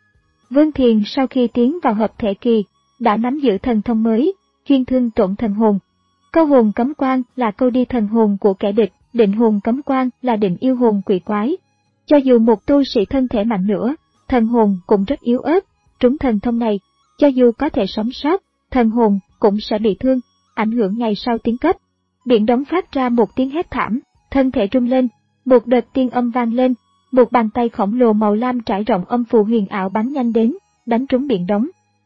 Vương Thiền sau khi tiến vào hợp thể kỳ, đã nắm giữ thần thông mới, chuyên thương tổn thần hồn. Câu hồn cấm quang là câu đi thần hồn của kẻ địch, định hồn cấm quang là định yêu hồn quỷ quái. Cho dù một tu sĩ thân thể mạnh nữa, thần hồn cũng rất yếu ớt, trúng thần thông này, cho dù có thể sống sót, thần hồn cũng sẽ bị thương, ảnh hưởng ngày sau tiến cấp. Biện Đống phát ra một tiếng hét thảm, thân thể rung lên, một đợt tiên âm vang lên, một bàn tay khổng lồ màu lam trải rộng âm phù huyền ảo bắn nhanh đến, đánh trúng Biện Đống.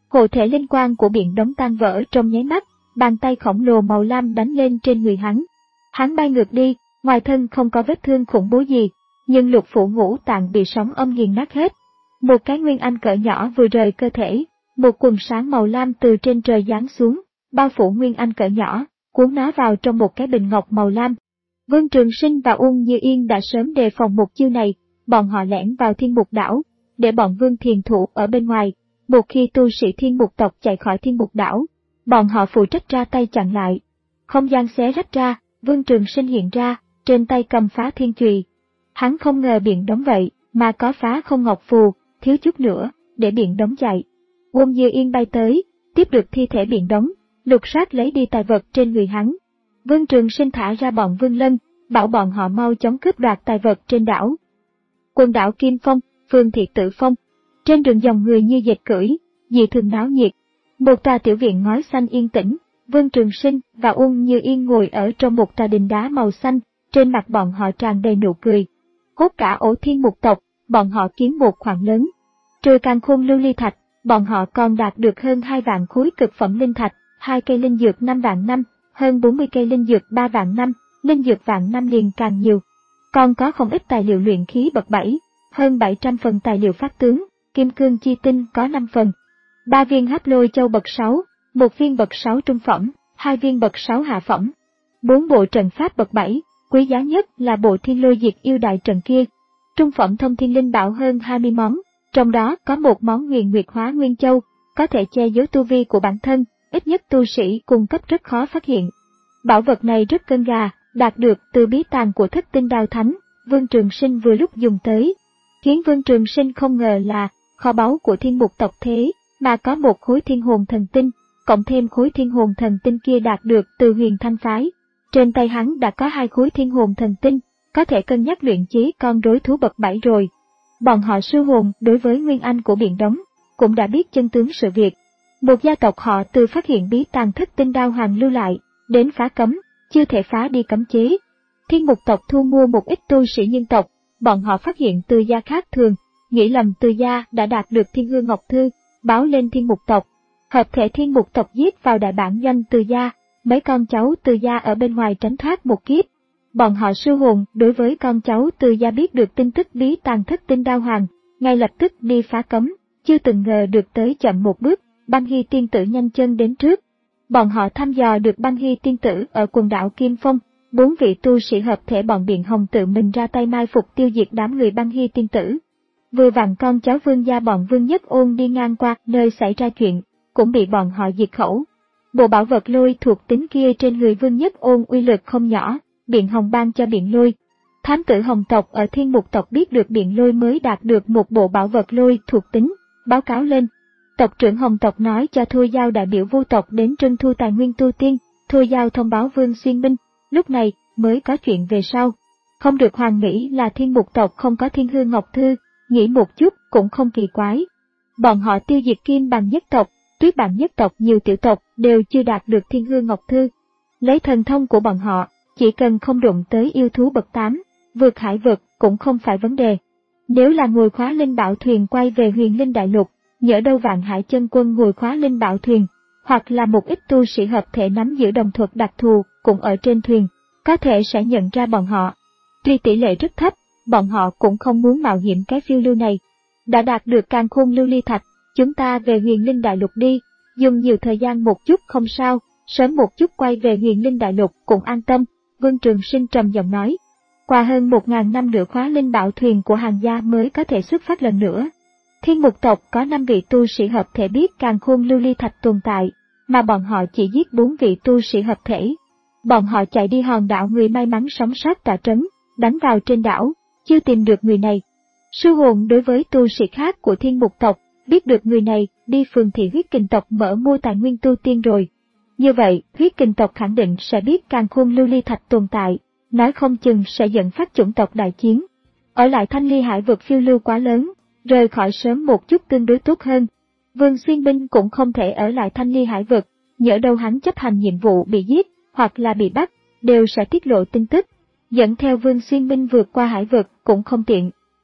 hộ thể linh quang của biển đóng tan vỡ trong nháy mắt, bàn tay khổng lồ màu lam đánh lên trên người hắn. Hắn bay ngược đi, ngoài thân không có vết thương khủng bố gì, nhưng lục phủ ngũ tạng bị sóng âm nghiền nát hết. Một cái nguyên anh cỡ nhỏ vừa rời cơ thể, một quần sáng màu lam từ trên trời giáng xuống, bao phủ nguyên anh cỡ nhỏ, cuốn nó vào trong một cái bình ngọc màu lam. Vương Trường Sinh và Uông Như Yên đã sớm đề phòng một chiêu này, bọn họ lẻn vào Thiên Mục đảo, để bọn Vương Thiền Thụ ở bên ngoài. Một khi tu sĩ Thiên Mục tộc chạy khỏi Thiên Mục đảo, bọn họ phụ trách ra tay chặn lại. Không gian xé rách ra, Vương Trường Sinh hiện ra, trên tay cầm phá thiên chùy. Hắn không ngờ biển đóng vậy, mà có phá không ngọc phù, thiếu chút nữa, để biển đóng chạy. Uông Như Yên bay tới, tiếp được thi thể biển đóng, lục soát lấy đi tài vật trên người hắn. Vương Trường Sinh thả ra bọn Vương Lân, bảo bọn họ mau chóng cướp đoạt tài vật trên đảo. Quần đảo Kim Phong, phường Thị Tử Phong. Trên đường dòng người như dệt cưỡi, dị thường náo nhiệt. Một tòa tiểu viện ngói xanh yên tĩnh, Vương Trường Sinh và Uông Như Yên ngồi ở trong một tòa đình đá màu xanh, trên mặt bọn họ tràn đầy nụ cười. Hốt cả ổ Thiên Mục tộc, bọn họ kiếm một khoản lớn. Trừ càn khôn lưu ly thạch, bọn họ còn đạt được hơn hai vạn khối cực phẩm linh thạch, hai cây linh dược năm vạn năm, hơn bốn mươi cây linh dược ba vạn năm, linh dược vạn năm liền càng nhiều. Còn có không ít tài liệu luyện khí bậc bảy, hơn bảy trăm phần tài liệu phát tướng, kim cương chi tinh có năm phần. ba viên hấp lôi châu bậc sáu, một viên bậc sáu trung phẩm, hai viên bậc sáu hạ phẩm. bốn bộ trận pháp bậc bảy, quý giá nhất là bộ thiên lôi diệt yêu đại trận kia. Trung phẩm thông thiên linh bảo hơn hai mươi món, trong đó có một món huyền nguyệt hóa nguyên châu, có thể che giấu tu vi của bản thân, ít nhất tu sĩ cung cấp rất khó phát hiện. Bảo vật này rất cân gà, đạt được từ bí tàng của Thất Tinh Đao Thánh, Vương Trường Sinh vừa lúc dùng tới. Khiến Vương Trường Sinh không ngờ là, kho báu của Thiên Mục tộc thế, mà có một khối thiên hồn thần tinh, cộng thêm khối thiên hồn thần tinh kia đạt được từ Huyền Thanh phái. Trên tay hắn đã có hai khối thiên hồn thần tinh, có thể cân nhắc luyện chế con rối thú bậc bảy rồi. Bọn họ sư hồn đối với Nguyên Anh của biển đóng, cũng đã biết chân tướng sự việc. Một gia tộc họ từ phát hiện bí tàng Thất Tinh Đao Hoàng lưu lại, đến phá cấm, chưa thể phá đi cấm chế. Thiên Mục tộc thu mua một ít tu sĩ nhân tộc, bọn họ phát hiện Từ gia khác thường, nghĩ lầm Từ gia đã đạt được Thiên Hương Ngọc Thư, báo lên Thiên Mục tộc. Hợp thể Thiên Mục tộc giết vào đại bản doanh Từ gia, mấy con cháu Từ gia ở bên ngoài tránh thoát một kiếp. Bọn họ sư hồn đối với con cháu Từ gia biết được tin tức bí tàng Thất Tinh Đao Hoàng, ngay lập tức đi phá cấm, chưa từng ngờ được tới chậm một bước, Băng Hy tiên tử nhanh chân đến trước. Bọn họ thăm dò được Băng Hy tiên tử ở quần đảo Kim Phong, bốn vị tu sĩ hợp thể bọn Biện Hồng tự mình ra tay mai phục tiêu diệt đám người Băng Hy tiên tử. Vừa vặn con cháu Vương gia bọn Vương Nhất Ôn đi ngang qua nơi xảy ra chuyện, cũng bị bọn họ diệt khẩu. Bộ bảo vật lôi thuộc tính kia trên người Vương Nhất Ôn uy lực không nhỏ, Biện Hồng ban cho Biện Lôi. Thám tử Hồng tộc ở Thiên Mục tộc biết được Biện Lôi mới đạt được một bộ bảo vật lôi thuộc tính, báo cáo lên. Tộc trưởng Hồng tộc nói cho Thôi Giao đại biểu vô tộc đến trưng thu tài nguyên tu tiên, Thôi Giao thông báo Vương Xuyên Minh, lúc này mới có chuyện về sau. Không được hoàn nghĩ là Thiên Mục tộc không có Thiên Hương Ngọc Thư, nghĩ một chút cũng không kỳ quái. Bọn họ tiêu diệt Kim Bằng nhất tộc, Tuyết Bằng nhất tộc nhiều tiểu tộc đều chưa đạt được Thiên Hương Ngọc Thư. Lấy thần thông của bọn họ, chỉ cần không đụng tới yêu thú bậc tám, vượt hải vực cũng không phải vấn đề. Nếu là ngồi khóa linh bảo thuyền quay về Huyền Linh Đại Lục, nhỡ đâu Vạn Hải chân quân ngồi khóa linh bảo thuyền, hoặc là một ít tu sĩ hợp thể nắm giữ đồng thuật đặc thù cũng ở trên thuyền, có thể sẽ nhận ra bọn họ. Tuy tỷ lệ rất thấp, bọn họ cũng không muốn mạo hiểm cái phiêu lưu này. Đã đạt được càn khôn lưu ly thạch, chúng ta về Huyền Linh Đại Lục đi, dùng nhiều thời gian một chút không sao, sớm một chút quay về Huyền Linh Đại Lục cũng an tâm, Vương Trường Sinh trầm giọng nói. Qua hơn một ngàn năm nữa khóa linh bảo thuyền của Hàn gia mới có thể xuất phát lần nữa. Thiên Mục tộc có năm vị tu sĩ hợp thể biết càn khôn lưu ly thạch tồn tại, mà bọn họ chỉ giết bốn vị tu sĩ hợp thể. Bọn họ chạy đi hòn đảo người may mắn sống sót tọa trấn, đánh vào trên đảo, chưa tìm được người này. Sư hồn đối với tu sĩ khác của Thiên Mục tộc, biết được người này đi phường thị huyết kình tộc mở mua tài nguyên tu tiên rồi. Như vậy, huyết kình tộc khẳng định sẽ biết càn khôn lưu ly thạch tồn tại, nói không chừng sẽ dẫn phát chủng tộc đại chiến. Ở lại Thanh Ly hải vực phiêu lưu quá lớn, rời khỏi sớm một chút tương đối tốt hơn. Vương Xuyên Binh cũng không thể ở lại Thanh Ly hải vực, nhỡ đâu hắn chấp hành nhiệm vụ bị giết, hoặc là bị bắt, đều sẽ tiết lộ tin tức. Dẫn theo Vương Xuyên Binh vượt qua hải vực cũng không tiện.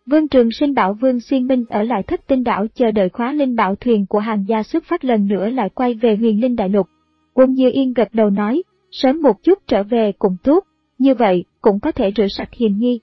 Vương Trường Sinh bảo Vương Xuyên Minh ở lại Thất Tinh đảo chờ đợi Khóa Linh Bảo thuyền của Hàn gia xuất phát lần nữa lại quay về Huyền Linh Đại Lục. Quân Như Yên gật đầu nói, sớm một chút trở về cũng tốt, như vậy cũng có thể rửa sạch hiềm nghi.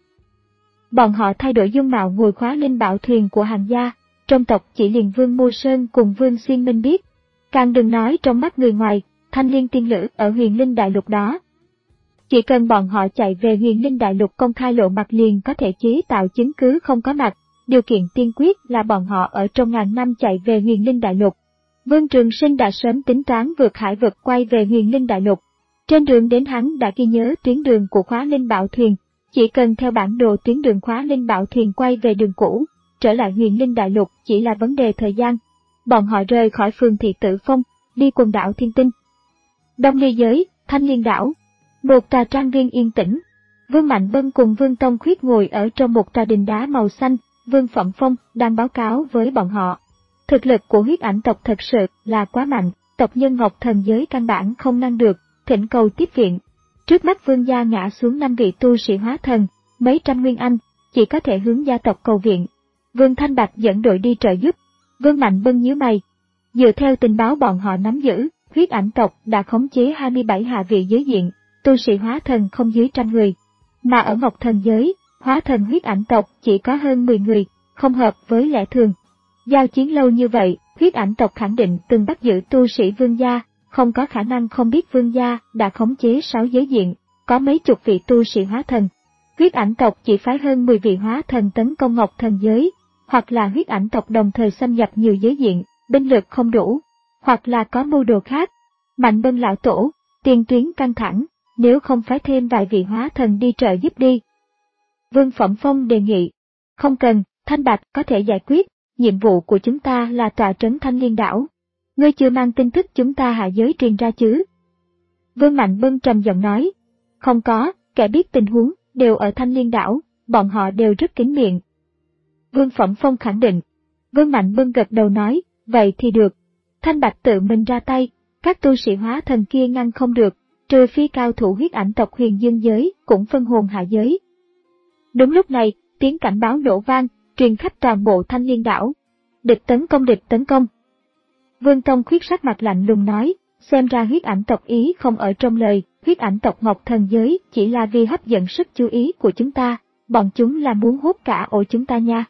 Bọn họ thay đổi dung mạo ngồi Khóa Linh Bảo thuyền của Hàn gia, trong tộc chỉ liền Vương Mô Sơn cùng Vương Xuyên Minh biết. Càng đừng nói trong mắt người ngoài, Thanh Liên tiên lữ ở Huyền Linh Đại Lục đó. Chỉ cần bọn họ chạy về Huyền Linh Đại Lục công khai lộ mặt liền có thể chế tạo chứng cứ không có mặt, điều kiện tiên quyết là bọn họ ở trong ngàn năm chạy về Huyền Linh Đại Lục. Vương Trường Sinh đã sớm tính toán vượt hải vực quay về Huyền Linh Đại Lục. Trên đường đến hắn đã ghi nhớ tuyến đường của Khóa Linh Bảo thuyền, chỉ cần theo bản đồ tuyến đường Khóa Linh Bảo thuyền quay về đường cũ, trở lại Huyền Linh Đại Lục chỉ là vấn đề thời gian. Bọn họ rời khỏi phường thị Tử Phong, đi quần đảo Thiên Tinh. Đông Ly Giới, Thanh Liên đảo. Một tòa trang viên yên tĩnh. Vương Mạnh Bân cùng Vương Tông Khuyết ngồi ở trong một tòa đình đá màu xanh, Vương Phẩm Phong đang báo cáo với bọn họ. Thực lực của huyết ảnh tộc thật sự là quá mạnh, tộc nhân Ngọc Thần giới căn bản không ngăn được, thỉnh cầu tiếp viện. Trước mắt Vương gia ngã xuống năm vị tu sĩ hóa thần, mấy trăm nguyên anh, chỉ có thể hướng gia tộc cầu viện. Vương Thanh Bạch dẫn đội đi trợ giúp. Vương Mạnh Bân nhíu mày. Dựa theo tình báo bọn họ nắm giữ, huyết ảnh tộc đã khống chế hai mươi bảy hạ vị giới diện, tu sĩ hóa thần không dưới trăm người. Mà ở Ngọc Thần giới, hóa thần huyết ảnh tộc chỉ có hơn mười người, không hợp với lẽ thường. Giao chiến lâu như vậy, huyết ảnh tộc khẳng định từng bắt giữ tu sĩ vương gia, không có khả năng không biết vương gia đã khống chế sáu giới diện, có mấy chục vị tu sĩ hóa thần. Huyết ảnh tộc chỉ phái hơn mười vị hóa thần tấn công Ngọc Thần giới, hoặc là huyết ảnh tộc đồng thời xâm nhập nhiều giới diện, binh lực không đủ, hoặc là có mưu đồ khác. Mạnh Bân lão tổ, tiền tuyến căng thẳng, nếu không phái thêm vài vị hóa thần đi trợ giúp đi. Vương Phẩm Phong đề nghị, không cần, Thanh Bạch có thể giải quyết, nhiệm vụ của chúng ta là tọa trấn Thanh Liên đảo. Ngươi chưa mang tin tức chúng ta hạ giới truyền ra chứ? Vương Mạnh Bân trầm giọng nói, không có, kẻ biết tình huống, đều ở Thanh Liên đảo, bọn họ đều rất kín miệng. Vương Phẩm Phong khẳng định. Vương Mạnh Bân gật đầu nói, vậy thì được. Thanh Bạch tự mình ra tay, các tu sĩ hóa thần kia ngăn không được, trừ phi cao thủ huyết ảnh tộc Huyền Dương giới cũng phân hồn hạ giới. Đúng lúc này, tiếng cảnh báo nổ vang, truyền khắp toàn bộ Thanh Liên đảo. Địch tấn công địch tấn công. Vương Tông Khuyết sắc mặt lạnh lùng nói, xem ra huyết ảnh tộc ý không ở trong lời, huyết ảnh tộc Ngọc Thần giới chỉ là vì hấp dẫn sức chú ý của chúng ta, bọn chúng là muốn hút cả ổ chúng ta nha.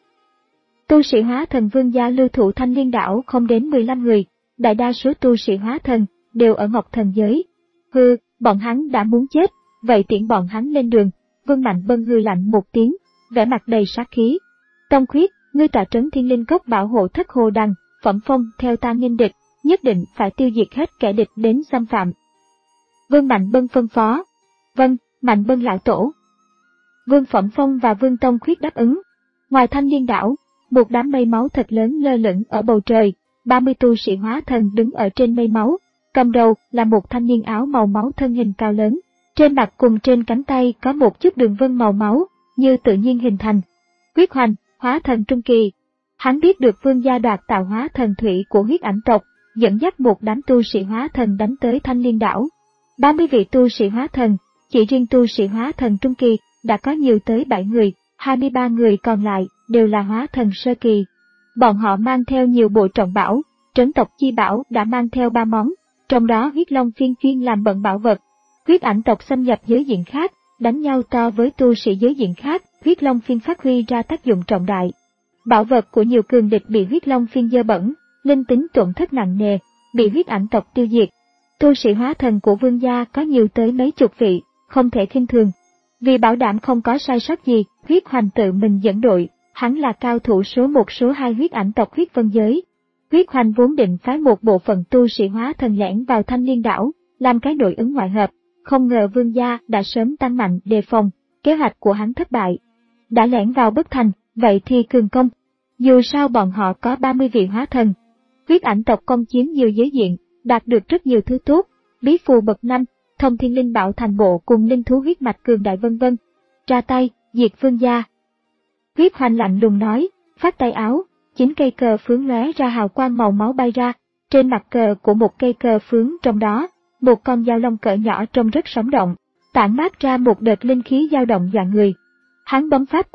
Tu sĩ hóa thần vương gia lưu thủ Thanh Liên đảo không đến mười lăm người, đại đa số tu sĩ hóa thần đều ở Ngọc Thần giới. Hừ, bọn hắn đã muốn chết, vậy tiễn bọn hắn lên đường. Vương Mạnh Bân hừ lạnh một tiếng, vẻ mặt đầy sát khí. Tông Khuyết, ngươi tọa trấn Thiên Linh Cốc bảo hộ Thất Hồ Đằng, Phẩm Phong theo ta nghênh địch, nhất định phải tiêu diệt hết kẻ địch đến xâm phạm. Vương Mạnh Bân phân phó. Vâng, Mạnh Bân lão tổ. Vương Phẩm Phong và Vương Tông Khuyết đáp ứng. Ngoài Thanh Liên đảo, một đám mây máu thật lớn lơ lửng ở bầu trời, ba mươi tu sĩ hóa thần đứng ở trên mây máu, cầm đầu là một thanh niên áo màu máu thân hình cao lớn, trên mặt cùng trên cánh tay có một chút đường vân màu máu, như tự nhiên hình thành. Huyết Hoành, hóa thần trung kỳ. Hắn biết được vương gia đoạt tạo hóa thần thủy của huyết ảnh tộc, dẫn dắt một đám tu sĩ hóa thần đánh tới Thanh Liên đảo. ba mươi vị tu sĩ hóa thần, chỉ riêng tu sĩ hóa thần trung kỳ đã có nhiều tới bảy người, hai mươi ba người còn lại đều là hóa thần sơ kỳ. Bọn họ mang theo nhiều bộ trọng bảo, trấn tộc chi bảo đã mang theo ba món, trong đó huyết long phiên chuyên làm bận bảo vật. Huyết ảnh tộc xâm nhập giới diện khác, đánh nhau to với tu sĩ giới diện khác, huyết long phiên phát huy ra tác dụng trọng đại. Bảo vật của nhiều cường địch bị huyết long phiên dơ bẩn, linh tính tổn thất nặng nề, bị huyết ảnh tộc tiêu diệt. Tu sĩ hóa thần của vương gia có nhiều tới mấy chục vị, không thể khinh thường. Vì bảo đảm không có sai sót gì, Huyết Hoành tự mình dẫn đội, hắn là cao thủ số một số hai huyết ảnh tộc huyết vân giới. Huyết Hoành vốn định phái một bộ phận tu sĩ hóa thần lẻn vào Thanh Liên đảo, làm cái nội ứng ngoại hợp, không ngờ vương gia đã sớm tăng mạnh đề phòng, kế hoạch của hắn thất bại. Đã lẻn vào bất thành, vậy thì cường công. Dù sao bọn họ có ba mươi vị hóa thần. Huyết ảnh tộc công chiếm nhiều giới diện, đạt được rất nhiều thứ tốt, bí phù bậc năm, thông thiên linh bảo thành bộ cùng linh thú huyết mạch cường đại vân vân. Ra tay, diệt vương gia. Huyết Hoành lạnh lùng nói, phát tay áo, chín cây cờ phướng lóe ra hào quang màu máu bay ra, trên mặt cờ của một cây cờ phướng trong đó, một con dao long cỡ nhỏ trông rất sống động, tản mát ra một đợt linh khí dao động dọa người. Hắn bấm pháp quyết,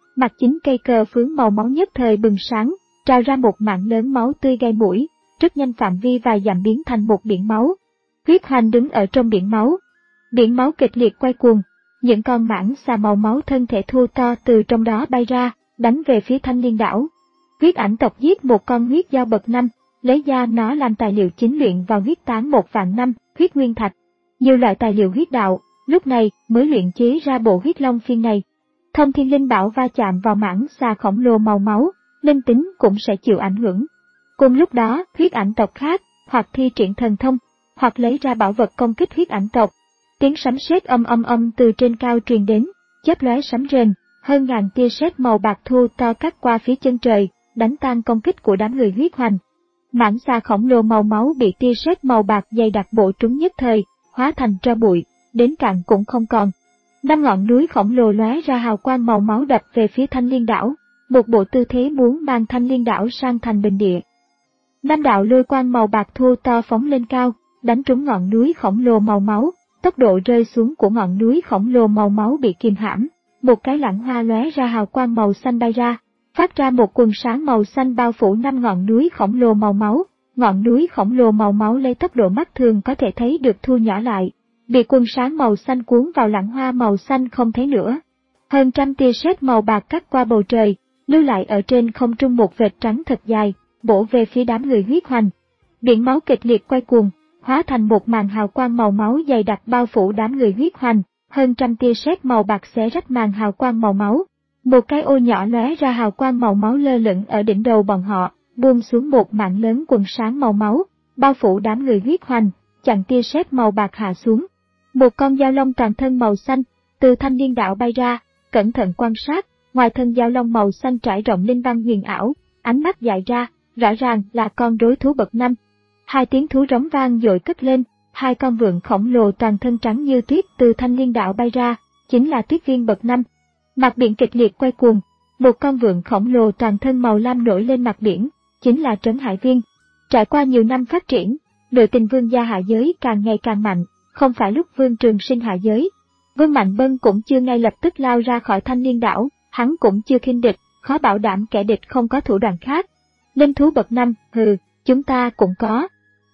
mặt chính cây cờ phướng màu máu nhất thời bừng sáng, trào ra một mảng lớn máu tươi gai mũi, rất nhanh phạm vi vài dặm biến thành một biển máu. Huyết Hoành đứng ở trong biển máu. Biển máu kịch liệt quay cuồng, những con mãng xà màu máu thân thể thô to từ trong đó bay ra, đánh về phía Thanh Liên đảo. Huyết Ảnh tộc giết một con huyết dao bậc năm, lấy da nó làm tài liệu chính luyện vào huyết tán một vạn năm, huyết nguyên thạch. Nhiều loại tài liệu huyết đạo, lúc này mới luyện chế ra bộ huyết long phiên này. Thông Thiên Linh Bảo va chạm vào mãng xà khổng lồ màu máu, linh tính cũng sẽ chịu ảnh hưởng. Cùng lúc đó, huyết ảnh tộc khác, hoặc thi triển thần thông, hoặc lấy ra bảo vật công kích huyết ảnh tộc. Tiếng sấm sét âm âm âm từ trên cao truyền đến, chớp lóe sấm rền, hơn ngàn tia sét màu bạc thô to cắt qua phía chân trời, đánh tan công kích của đám người Huyết Hoành. Mãng xà khổng lồ màu máu bị tia sét màu bạc dày đặc bổ trúng nhất thời, hóa thành tro bụi, đến cạn cũng không còn. Năm ngọn núi khổng lồ lóe ra hào quang màu máu đập về phía Thanh Liên đảo, một bộ tư thế muốn mang Thanh Liên đảo sang thành bình địa. Năm đạo lôi quang màu bạc thô to phóng lên cao, đánh trúng ngọn núi khổng lồ màu máu, tốc độ rơi xuống của ngọn núi khổng lồ màu máu bị kìm hãm, một cái lẵng hoa lóe ra hào quang màu xanh bay ra, phát ra một quần sáng màu xanh bao phủ năm ngọn núi khổng lồ màu máu. Ngọn núi khổng lồ màu máu lấy tốc độ mắt thường có thể thấy được thu nhỏ lại, bị quần sáng màu xanh cuốn vào lẵng hoa màu xanh không thấy nữa. Hơn trăm tia sét màu bạc cắt qua bầu trời, lưu lại ở trên không trung một vệt trắng thật dài, bổ về phía đám người Huyết Hoành. Biển máu kịch liệt quay cuồng, hóa thành một màn hào quang màu máu dày đặc bao phủ đám người Huyết Hoành, hơn trăm tia sét màu bạc xé rách màn hào quang màu máu. Một cái ô nhỏ lóe ra hào quang màu máu lơ lửng ở đỉnh đầu bọn họ, buông xuống một mảng lớn quần sáng màu máu, bao phủ đám người Huyết Hoành, chặn tia sét màu bạc hạ xuống. Một con dao long toàn thân màu xanh từ Thanh Liên đảo bay ra, cẩn thận quan sát, ngoài thân dao long màu xanh trải rộng linh văn huyền ảo, ánh mắt dại ra, rõ ràng là con rối thú bậc năm. Hai tiếng thú rống vang dội cất lên, hai con vượn khổng lồ toàn thân trắng như tuyết từ Thanh Liên đảo bay ra, chính là Tuyết Viên bậc năm. Mặt biển kịch liệt quay cuồng, một con vượn khổng lồ toàn thân màu lam nổi lên mặt biển, chính là Trấn Hải Viên. Trải qua nhiều năm phát triển, nội tình vương gia hạ giới càng ngày càng mạnh, không phải lúc Vương Trường Sinh hạ giới. Vương Mạnh Bân cũng chưa ngay lập tức lao ra khỏi Thanh Liên đảo, hắn cũng chưa khinh địch, khó bảo đảm kẻ địch không có thủ đoạn khác. Linh thú bậc năm, hừ, chúng ta cũng có.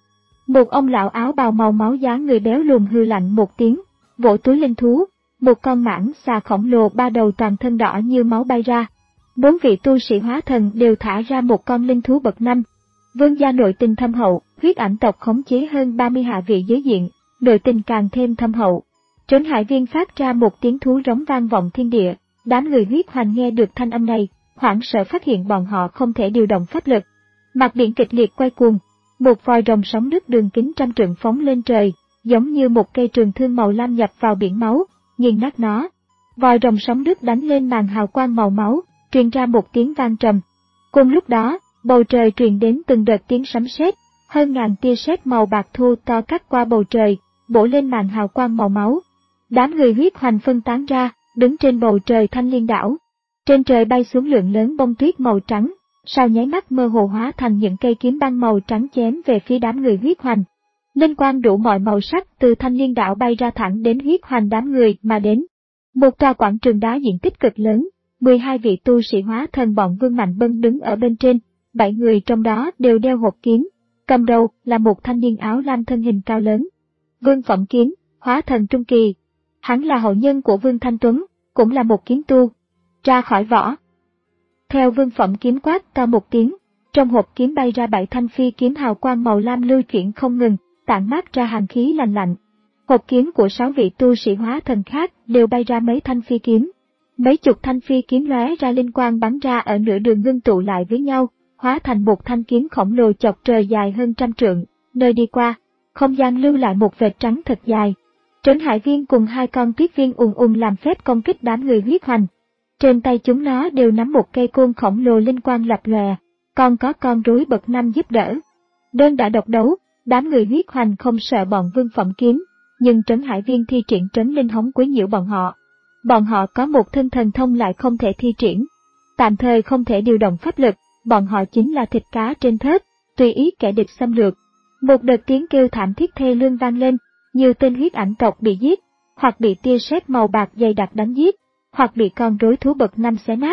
Một ông lão áo bào màu máu dáng người béo lùn hư lạnh một tiếng, vỗ túi linh thú, một con mãng xà khổng lồ ba đầu toàn thân đỏ như máu bay ra. Bốn vị tu sĩ hóa thần đều thả ra một con linh thú bậc năm. Vương gia nội tình thâm hậu, Huyết Ảnh tộc khống chế hơn ba mươi hạ vị giới diện, nội tình càng thêm thâm hậu. Trấn Hải Viên phát ra một tiếng thú rống vang vọng thiên địa, đám người Huyết Hoành nghe được thanh âm này, hoảng sợ phát hiện bọn họ không thể điều động pháp lực. Mặt biển kịch liệt quay cuồng, một vòi rồng sóng nước đường kính trăm trượng phóng lên trời, giống như một cây trường thương màu lam nhập vào biển máu, nghiền nát nó. Vòi rồng sóng nước đánh lên màn hào quang màu máu, truyền ra một tiếng vang trầm. Cùng lúc đó, bầu trời truyền đến từng đợt tiếng sấm sét, hơn ngàn tia sét màu bạc thô to cắt qua bầu trời, bổ lên màn hào quang màu máu. Đám người Huyết Hoành phân tán ra, đứng trên bầu trời Thanh Liên đảo. Trên trời bay xuống lượng lớn bông tuyết màu trắng, sau nháy mắt mơ hồ hóa thành những cây kiếm băng màu trắng chém về phía đám người Huyết Hoành. Linh quang đủ mọi màu sắc từ Thanh Liên đảo bay ra thẳng đến Huyết Hoành đám người mà đến. Một tòa quảng trường đá diện tích cực lớn, mười hai vị tu sĩ hóa thần bọn Vương Mạnh Bân đứng ở bên trên, bảy người trong đó đều đeo hộp kiếm, cầm đầu là một thanh niên áo lam thân hình cao lớn. Vương Phẩm Kiếm, hóa thần trung kỳ. Hắn là hậu nhân của Vương Thanh Tuấn, cũng là một kiếm tu. Ra khỏi vỏ. Theo Vương Phẩm Kiếm quát to một tiếng, trong hộp kiếm bay ra bảy thanh phi kiếm hào quang màu lam lưu chuyển không ngừng, tản mát ra hàn khí lạnh lạnh. Hộp kiếm của sáu vị tu sĩ hóa thần khác đều bay ra mấy thanh phi kiếm. Mấy chục thanh phi kiếm lóe ra linh quang bắn ra ở nửa đường ngưng tụ lại với nhau, hóa thành một thanh kiếm khổng lồ chọc trời dài hơn trăm trượng, nơi đi qua, không gian lưu lại một vệt trắng thật dài. Trấn Hải Viên cùng hai con Tuyết Viên ùn ùn làm phép công kích đám người Huyết Hoành. Trên tay chúng nó đều nắm một cây côn khổng lồ linh quang lập lòe, còn có con rối bậc năm giúp đỡ. Đơn đã độc đấu, đám người Huyết Hoành không sợ bọn Vương Phẩm Kiếm, nhưng Trấn Hải Viên thi triển trấn linh hống quấy nhiễu bọn họ. Bọn họ có một thân thần thông lại không thể thi triển, tạm thời không thể điều động pháp lực, bọn họ chính là thịt cá trên thớt, tùy ý kẻ địch xâm lược. Một đợt tiếng kêu thảm thiết thê lương vang lên, nhiều tên Huyết Ảnh tộc bị giết, hoặc bị tia sét màu bạc dày đặc đánh giết, hoặc bị con rối thú bậc năm xé nát.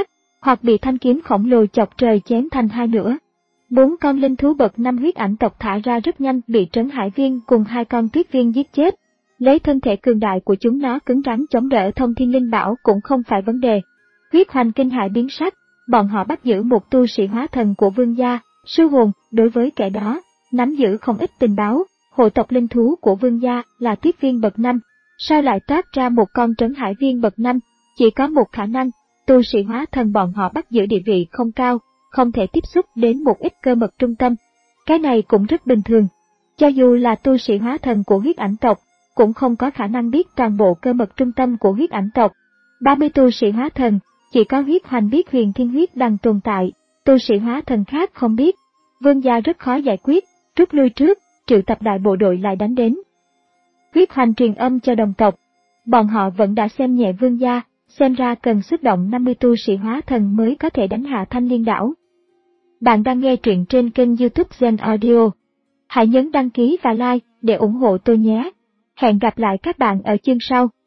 hoặc bị thanh kiếm khổng lồ chọc trời chém thành hai nửa. Bốn con linh thú bậc năm huyết ảnh tộc thả ra rất nhanh bị Trấn Hải Viên cùng hai con Tuyết Viên giết chết. Lấy thân thể cường đại của chúng nó cứng rắn chống đỡ Thông Thiên Linh Bảo cũng không phải vấn đề. Huyết Hoành kinh hãi biến sắc, bọn họ bắt giữ một tu sĩ hóa thần của Vương gia, sư hồn, đối với kẻ đó, nắm giữ không ít tình báo, hộ tộc linh thú của Vương gia là Tuyết Viên bậc năm, sao lại toát ra một con Trấn Hải Viên bậc năm, chỉ có một khả năng, tu sĩ hóa thần bọn họ bắt giữ địa vị không cao, không thể tiếp xúc đến một ít cơ mật trung tâm. Cái này cũng rất bình thường, cho dù là tu sĩ hóa thần của huyết ảnh tộc, cũng không có khả năng biết toàn bộ cơ mật trung tâm của huyết ảnh tộc. ba mươi tu sĩ hóa thần, chỉ có huyết hoành biết huyền thiên huyết đang tồn tại, tu sĩ hóa thần khác không biết. Vương gia rất khó giải quyết, rút lui trước, triệu tập đại bộ đội lại đánh đến. Huyết hoành truyền âm cho đồng tộc, bọn họ vẫn đã xem nhẹ vương gia, xem ra cần xuất động năm mươi tu sĩ hóa thần mới có thể đánh hạ Thanh Liên đảo. Bạn đang nghe truyện trên kênh YouTube Zen Audio. Hãy nhấn đăng ký và like để ủng hộ tôi nhé. Hẹn gặp lại các bạn ở chương sau.